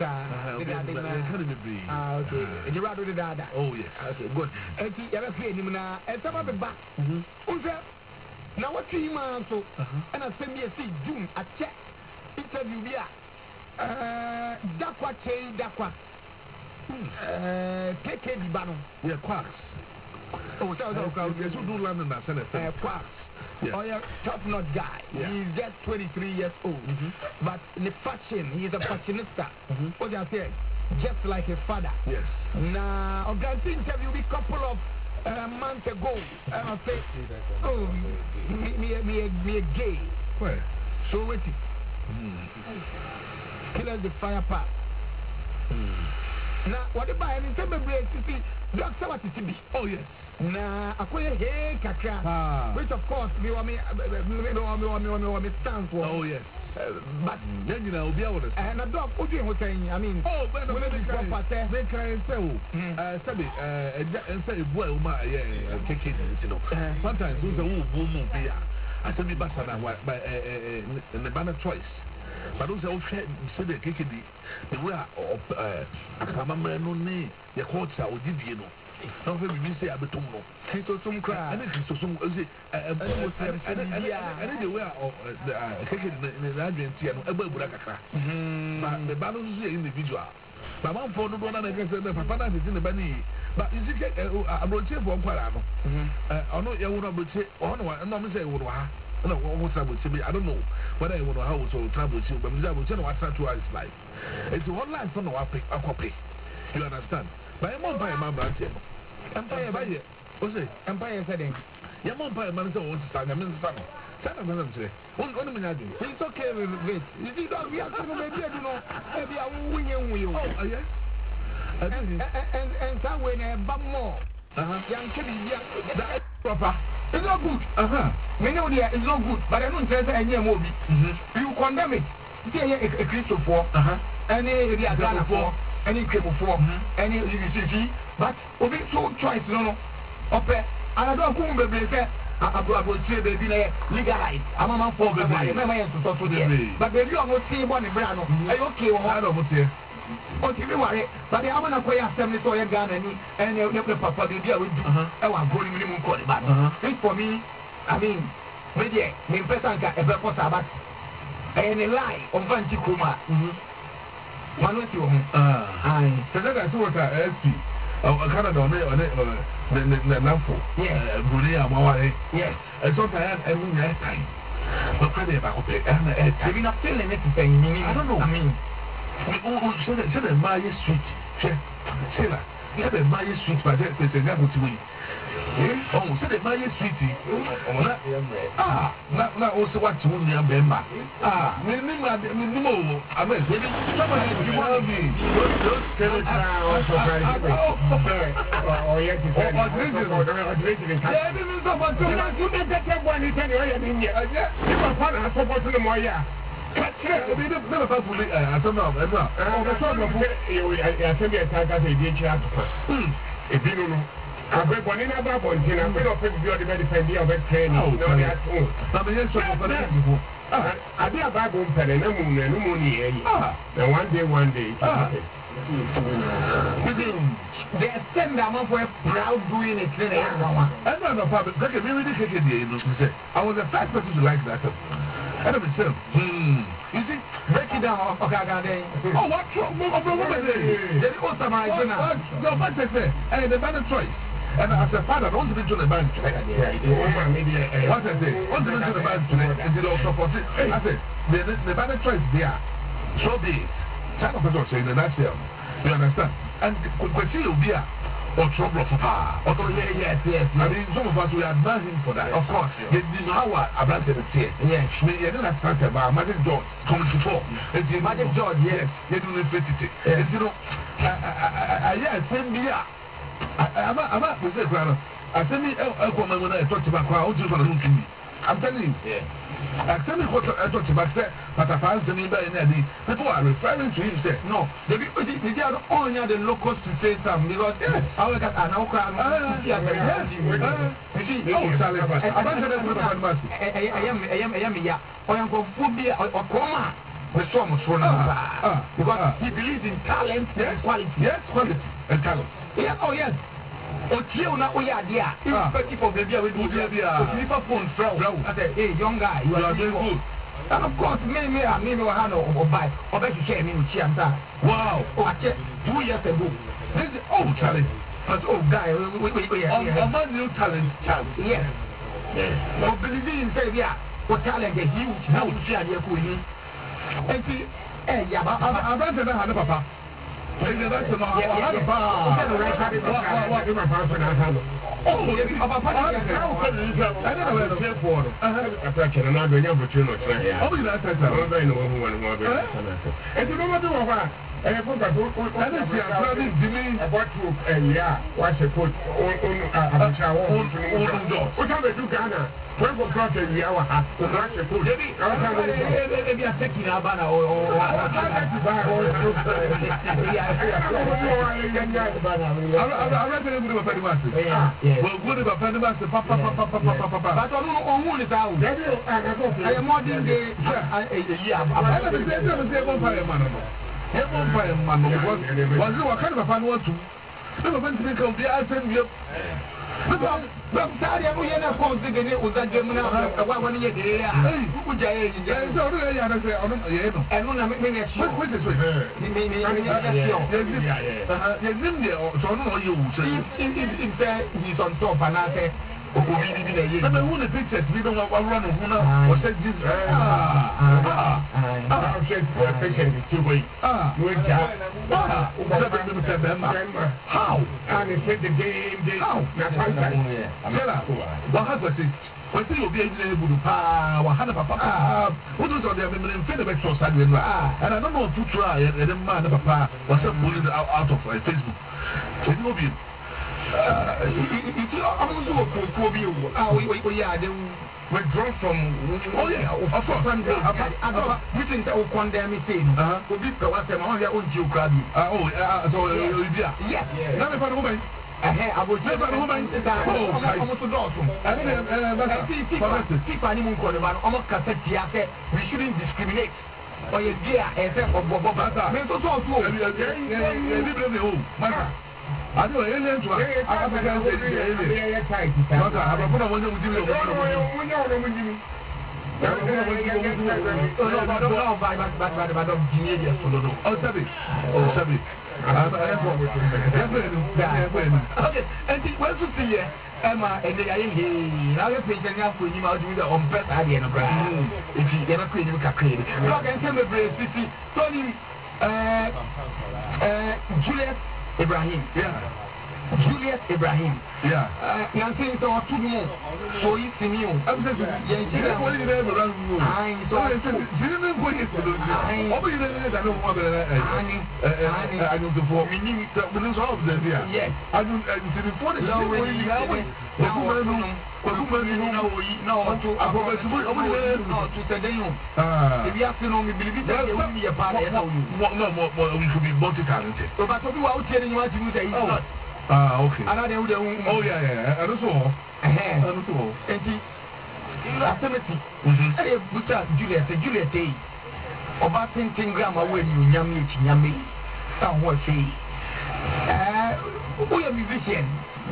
Oh yes. Okay, good. And you ever play him now? And some of the back. Now what 3 months so and I send me a see June a check interview here. Dakwa Che Dakwa. KK Bibano. Yeah, Quacks. Oh, you should do London as Senator. Quacks. Yeah. Oh, yeah, top-notch guy. Yeah. He's just 23 years old. But in the fashion, he's a fashionista. What do I say? Just like his father. Yes. Now, I'm going to interview a couple of months ago. And I say, oh, me a gay. Where? So wait. Killers the fire part. Now, what about any time of see, Doctor what it be? Oh, yes. Now, I call it hey, Kakra. Which, of course, me stand for. Oh, yes. But then you know, be honest. And a dog, what you saying? I mean, oh, but they can say, well, my, yeah, kicking, you know. Sometimes who's a woman beer. I said, me, Bassana, in the banner choice. But those are so they kick the way of Kamamano, your courts are Odiviano. Don't we say Abetumo. Some cry, and it's some, and anyway, kicking in the Argentine, a Buraka. But the battles is individual. But one for the one that gets the Papa is in the Bani. But is it a brochure for Parano? I know you want to say, oh, no, I'm not saying what no, what's up with me? I don't know whether I want to house or travel with you, but I will tell you what's to his life. It's one life for no aqua. You understand? But I'm on by my brand here. Empire by it. What's it? Empire setting. Your mom by man wants to start. I mean, son. One minute. It's okay with it. You see, we have to maybe I don't know. Maybe I will win you. Oh, yes. And some way, but more. Young Kibby, that proper. It's not good. We know that it's not good, but I don't say any movie. You condemn it. See a Christo for, any Ghana for, any Cable for, any UCC, but we so choice, no, another kum baby say abu baby na legalize amama for baby mama yen so so there but baby o mo tin bo ne bra no e okay wo I don't know. o ti bi ware but am na ko ya assembly so ye Ghana ni and your papa baby a we do e wa go ni minimum call but this for me I mean me there me person ka e be ko sabat e ni lie on van ti kuma manu ti wo ai so that is what SP Canada on the Namfo. Yes. Brunei Amawari. Yes. And sometimes I mean time. But credit back up and I mean, I'm feeling it is saying meaning. I don't know. I mean, say the Maya Street. Say that. You have a Maya Street, but there's a guy who's winning. Oh, say the Maya Street. Now also what you want to be. Minimum. I mean, somebody you want to be. Don't tell it now. Oh, yes, it's yeah, this is what they extend the amount for proud doing it. I don't know, Papa. Look at me, really take it. I was the first person to like that. I don't know. You see, break it down. Okay, oh, what trouble? They go summarize now. No, but I say, and the better choice. And as a father, I want to be to the band today. What I say, want to be to the band today, and the support it. I said, the better choice there. So be it. Type of person saying that's it. You understand? And we see you there. Or trouble for power. Yes. I mean, some of us we admire him for that. Of course. You know how I planted the tear. Yes. Me, you didn't start about Magic George coming to fall. Magic George, yes. You do the fitty. You know, I send me up. I'm not with the crowd. I send me when I talked about crowd. I'm telling you. Yeah. I tell me what I talked about, but I found the neighbor in the people are referring to him. Say, no, they are only the locals to say something because yes, I will get an outcry. You see, oh, Charlie, I am here. I am for phobia or coma. Because he believes in talent and quality. Yes, quality and talent. Yes, oh yes. Otiel na oya dia irrespective of the day we do the phone from I say hey young guy you are doing good and of course me will hand or buy or bet you share me with chiamta wow oh I check 2 years ago this oh Charlie but oh guy we a new talent chance yes but believe in say yeah what talent is huge now we share the cool and see eh yeah I'm not saying that papa. Oh, withdraw from oh yeah of course you think that will condemn me saying so yeah let me find a woman abotire ba no man da omo to do so FIFA ni mun ko ba omo kasa tia say we shouldn't discriminate or you dia e say obobo ba me so so so I know alien to African Maka, I'm going to want to Emma and the now you're patient now for you out with the on best idea no brand. If you ever create you can create. Look and tell me brace see Tony Julius Ibrahim. Yeah. Julius Ibrahim. Yeah. Nancy so two more. So you see me. I'm just yeah, what you never run. I so I didn't put it to do. What you didn't I don't want I know the four meaning that when it's all there. Yes. I don't see before the okay. Oh yeah. I don't know. Juliet, about 10 gram away, yummy. What say? We are musician.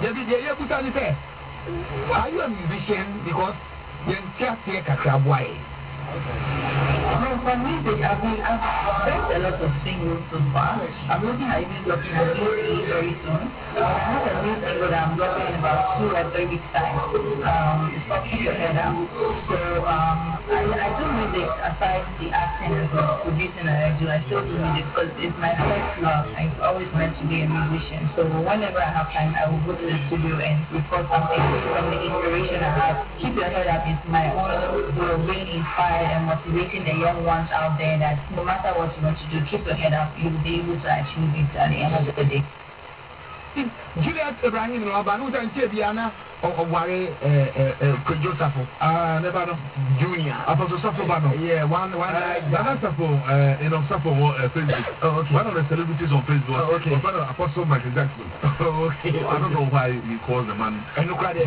Are you a musician? Because you're just like a crab way. For music, I've spent a lot of singles so far. I'm looking at even dropping a new CD very soon. I have a new single that I'm dropping in about 2 or 3 weeks time. It's called Keep Your Head Down. So I do music aside the acting and producing I do. I still do music because it's my first love. I've always meant to be a musician. So whenever I have time, I will go to the studio and record something from the inspiration I have. Keep Your Head Up is my own way of being inspired and motivating the young ones out there that no matter what you want to do, keep your head up, you will be able to achieve it at the end of the day. Juliet Ibrahim Abanu and Chebiana or Wari Joseph never know Junior. Apostle Safo. Yeah, one Safo in on Safo Facebook. One of the celebrities on Facebook. Okay. Apostle Michael Jackson. Okay. I don't know why he calls the man. And look at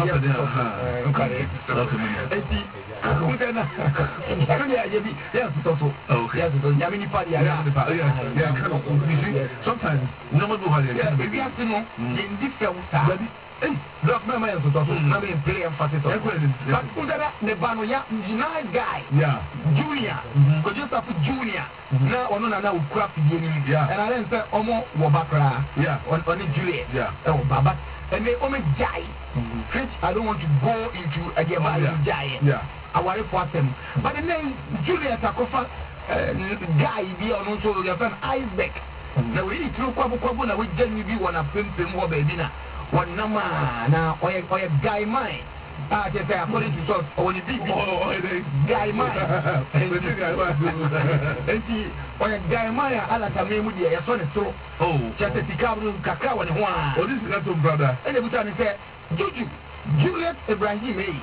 sometimes no one knows in different Block my man to talk to me play emphasis. But under the Bano, nice guy. Yeah. Junior. Because just after Junior. Now, on now, craft the enemy. Yeah. And I then say, Omo Wabakra. Yeah. On the Juliet. Yeah. Oh, Baba. And they Ome Jai. Which I don't want to go into again by Jai. Yeah. I worry for them. But the name Juliet Akofa guy be on also your friend Iceberg. Now we need to Kwabu now we genuinely want to pimp more baby now. One number now, or a guy mine. I just say, according to source, or the big guy mine. And see, or a guy mine, Alaka Memudia, a son is so. Oh, just a Ticabu, Cacao, and one. Oh, this is not brother. And every time he said, Juju, Juliet Ibrahim,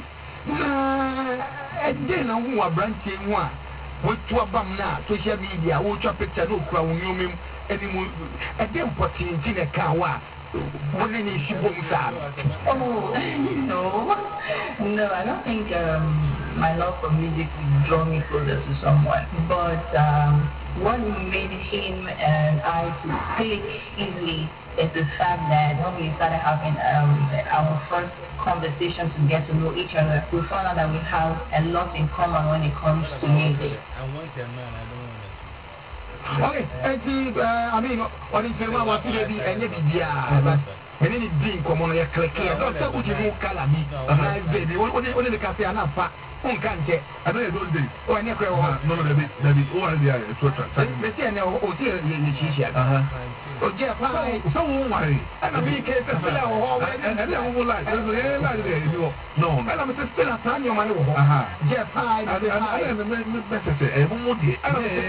and then I want branching one. With 2 bam now, social media, watch a picture, no crown, you anymore. And then put in a car. Oh, no, I don't think my love for music would draw me closer to someone. But what made him and I to click easily is the fact that when we started having our first conversation to get to know each other, we found out that we have a lot in common when it comes to music. Okay, I mean, what is the one what you be and but and then it being common like click here. Don't say what you color me. Nice baby. What the cafe and a fat. Can't check. I know those days. Oh, I never no, maybe. Oh, I did a sweater. Let's say, oh, dear, you oh, Jeff, so why? And I'm being careful. And I won't like it. No, and I'm still a time your money. Jeff, hi, I am the message. And I'm saying,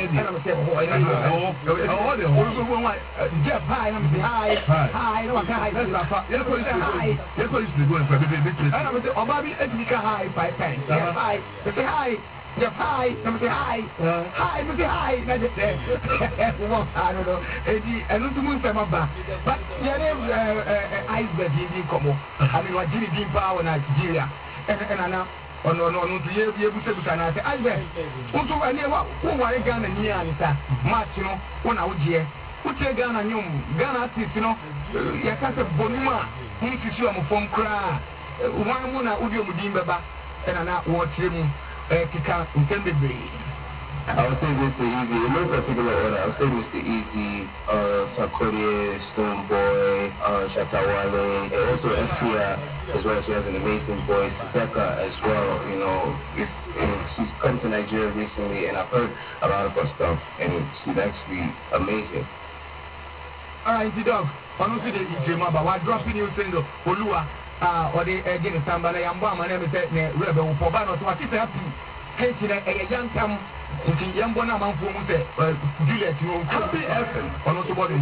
Jeff, hi, I'm saying, hi, no, hi, you're going to go and probably be. And I'm saying, oh, Bobby, and you can hi, 5 times. Hi, say hi. Jeff, hi. Let me say hi. Hi, let me say hi. I just said, I don't know. And also, but yeah, iceberg in Como. I mean, what Jimmy Dean Power in Nigeria. And now, oh no, to you, be able to say, iceberg. Also, I never, who want to Ghana near Anita, March, you know, 1 hour here. Who take Ghana, Ghana artists, you know, Yakasa Bonuma, who's issue of phone cry. One moon, I would you Mudimba, and I now watch him. I would say Mr. Easy, in no particular order. I would say Mr. Easy, Sarkodie, Stoneboy, Shatawale, and also FTR as well. She has an amazing voice. Becca as well, you know, she's come to Nigeria recently, and I've heard a lot of her stuff, and she's actually amazing. Alright, dog. Honestly, we're dropping new single, Olua. Or the again Samba Yamba, my name is Rebel for Bano, so I think happy. Hence, a young time, Yambona Manfu said, Juliet, you will happy FM on also body.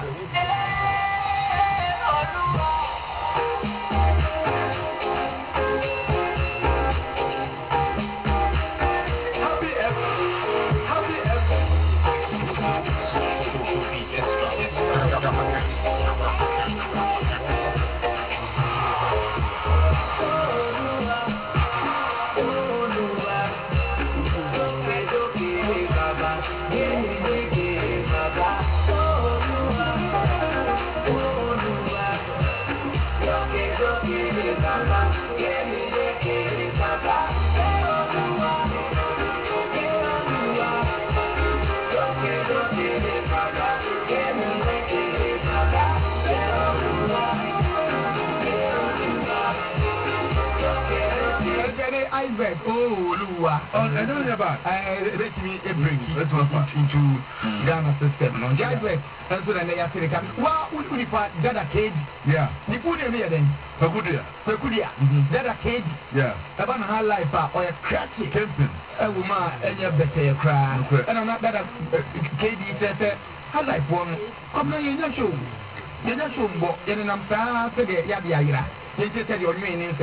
Iceberg, Lua. I don't know about let me bring it into Ghana system. On Iceberg, and so then they are saying, well, we could find Dada Cage. Yeah. You put him here then. Pecudia. Dada Cage. Yeah. About her life or a cratchy camping. A woman, and your better cry. And I'm not Dada Cage says, her life one. Come on, you're not sure. You're not sure, but I'm sorry, Yabia. You just tell your meaning.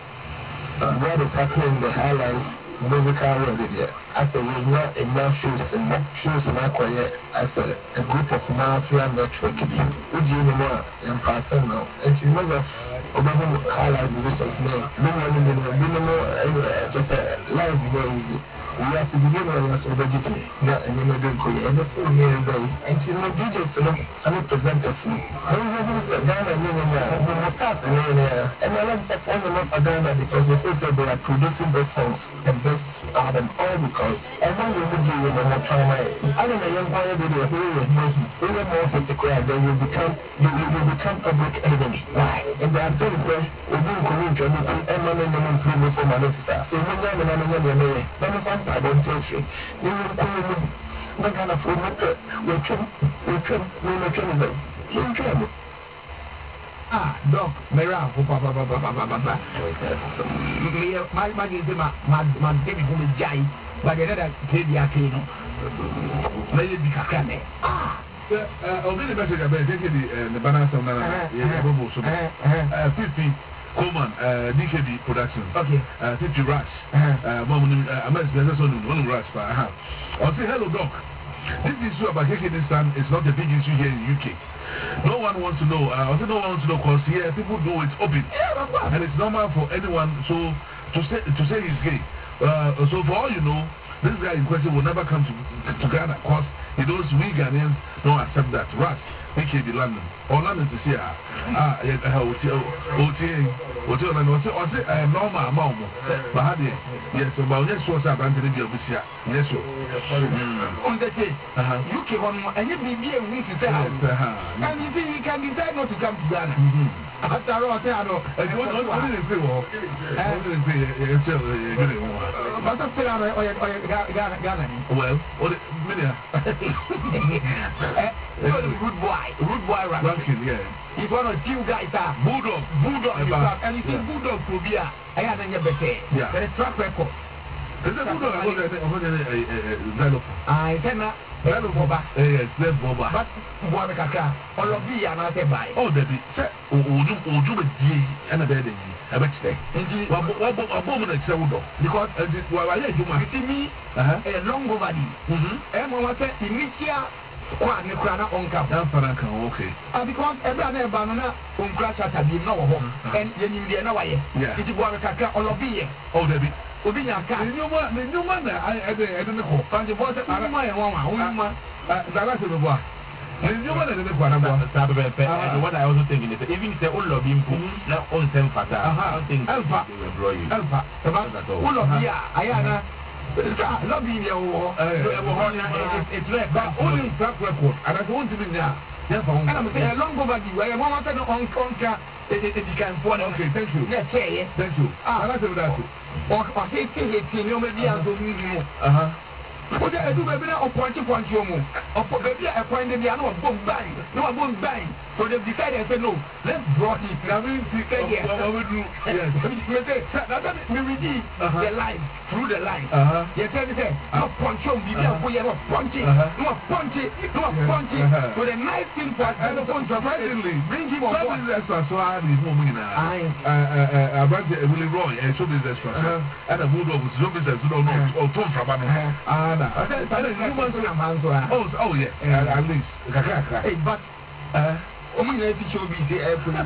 What is happening in the highlights musical world here? I said we've not enough shoes in Aqua as a group of mafia network. Would you know in person now? And you know about highlight musicians now. No one just a live very easy. We have to begin with us already to that and you know and the full year day. And you know DJs and presenters. Ghana and start and I like to find them for Ghana because they say they are producing best songs and best album all because and when you do you know try I don't know young boy video here we will more critical and then you become public enemy. Why? And they are very good we do community and money and improve for my officer. So when I don't take you. You will call me. Not gonna fool me. Doc, Mera, my David who is Jai, but the other Kadia Kino. Maybe Kakane. I'll be the message about taking the banana some 50. Coleman, DKB Productions. Okay. 50 Rush. I'm one Rush. I'll say hello, Doc. This issue about Kekidistan is not a big issue here in the UK. No one wants to know. I say no one wants to know because here people know it's open. And it's normal for anyone to say he's gay. So for all you know, this guy in question will never come to Ghana because he knows we Ghanaians don't accept that. Rush. PKB London. Or London to see her. Normal amount. But yes, about yes, was up until the official. Yes, sir. On the day, you came on and you be a week to say, and you see, you can decide not to come to Ghana. After all, I know, and you didn't say, well, I didn't say, but I'm still Ghana. Well, what Rude boy ranking, yeah. He's one of the few guys that Bulldog, and you see Bulldog phobia. I had a better. Yeah. There is track record. Is that good or I said na hello boba. Yes, let's boba. But boy kaka, all of you are not buy. Oh, Debbie, say, Oju be di, and a bed. I bet you. What woman is so because while I do my see me a long body. And when I say initial one, you can on cap. Okay. Because every other banana on crash at the no home and you know why. Yeah, it's boy kaka, all of you. Oh, Debbie. Obinya ka the new man I don't know. Fancy boss and my one. That's the boy. The new man I don't know. What I also think is even if all of him now on them fata. I don't think Alpha. All of you, Ayana. Lobby your it's right, but only track record, and I want to be there. And I'm saying a long overdue. I want to on conquer it can phone. Okay, thank you. Yes, thank you. I like that. Or say, you may be able to meet you. What I do, baby, or point you, or for baby, I find the piano of boom bang. No, I won't bang. So they decided, I said, no, let's draw it. Now, we say, yes, yes. We redeem the line through the line. Yes, I say, no punch on, be there for you, no punch it, no punch it, no punch it. So the nice thing for us, surprisingly, bring him on board. Extra, so I need more money now. I brought it really wrong, and show this extra. And a mood of so business, you don't know, or Tom from oh, yes, at least. Hey, but, only if you show me the air for the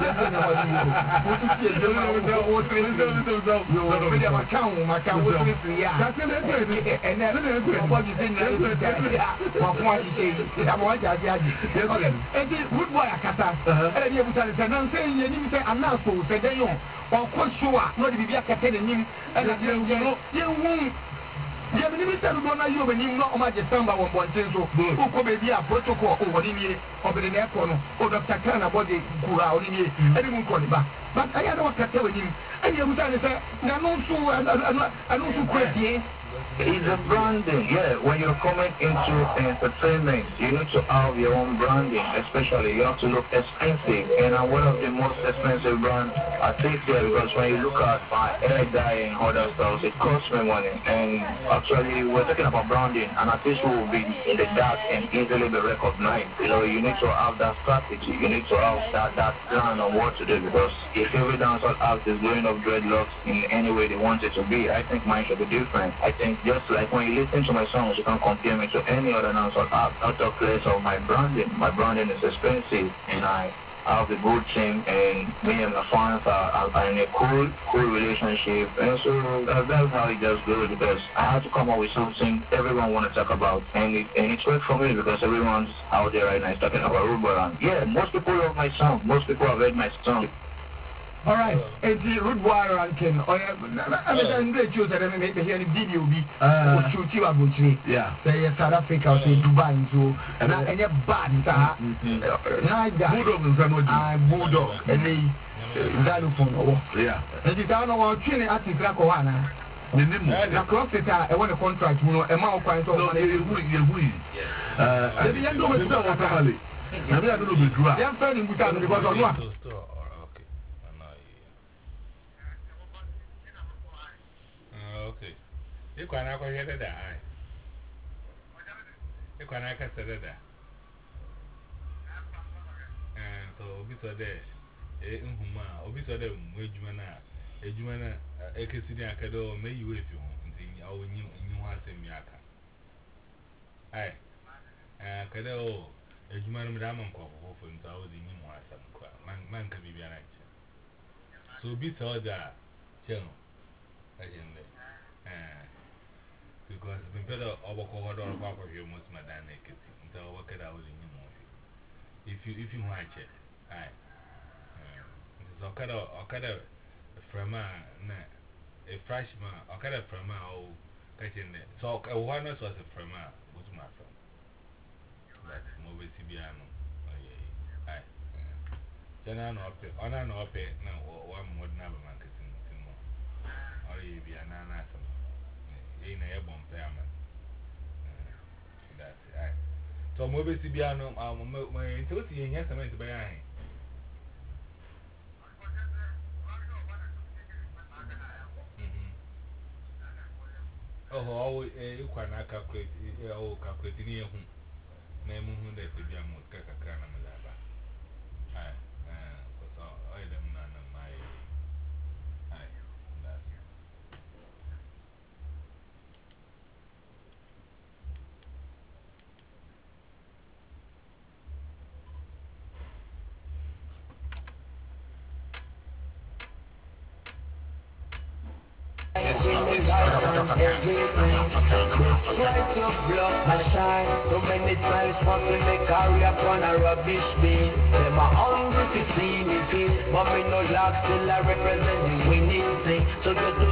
yeah, but you tell me you when you know much samba one point so who could be a protocol over the year over the aircon or Dr. Khan about the Kura or the year, anyone call it back. But I don't want to tell him. And you say, I know so crazy. It's a branding, yeah. When you're coming into entertainment, you need to have your own branding, especially you have to look expensive. And I'm one of the most expensive brands I think there because when you look at my hair dye and other stuff, it costs me money. And actually, we're talking about branding, and artists will be in the dark and easily be recognized. You know, you need to have that strategy. You need to have that plan on what to do because if every dancehall act is blowing up dreadlocks in any way they want it to be, I think mine should be different. I think just like when you listen to my songs, you can compare me to any other dancehall act. Out of place of my branding. My branding is expensive, and I have a good team, and me and my fans are in a cool relationship, and so that's how it just goes because I had to come up with something everyone want to talk about, and it's worked for me because everyone's out there right now is talking about Rude Boy. Yeah, most people love my song. Most people have heard my song. All right, it's the Rude Boy ranking. I'm great shows that I make the hearing video be shoot you about you. Yeah. Say South Africa, say Dubai, so and a bad Bulldog, and they xylophone. Yeah. And it's our training at the Krakowana. The cross it I want a contract, you know, a mouth point of money. Maybe I don't know what family. Maybe I don't know the drug. I'm finding Bhutan because of what? Okay. You can have a head of that. You can have a set of that. And so, Obisa there, Huma, Obisa there, Wajumana, a Jumana, a Cassidia Cado, may you if you want, or when you want to Miaka. Aye, Cado, a Juman Madame Coffin, so I was in you more some man can be an action. So, be so that, Channel. Because the better overcall or walk of your most madame naked until I work it out in your movie. If you watch it, aye. It's a from a freshman, or kind of from a catching it. So, one was a from a was my friend. But Mobile Sibiano, aye. General Ope, on an Ope, no, one more never marketing. Or you be an answer. In a bomb payment. That's it. So, Mobile Sibiano, my intimacy in yes, I meant to buy. Oh, you can calculate, calculate near whom. Name who they could be a more cacana. I don't know my. Bright up, blood, my shine. So many times want to make career on a rubbish bin. Them are hungry to see me feel, but me no lack, still I represent the winning thing. So just do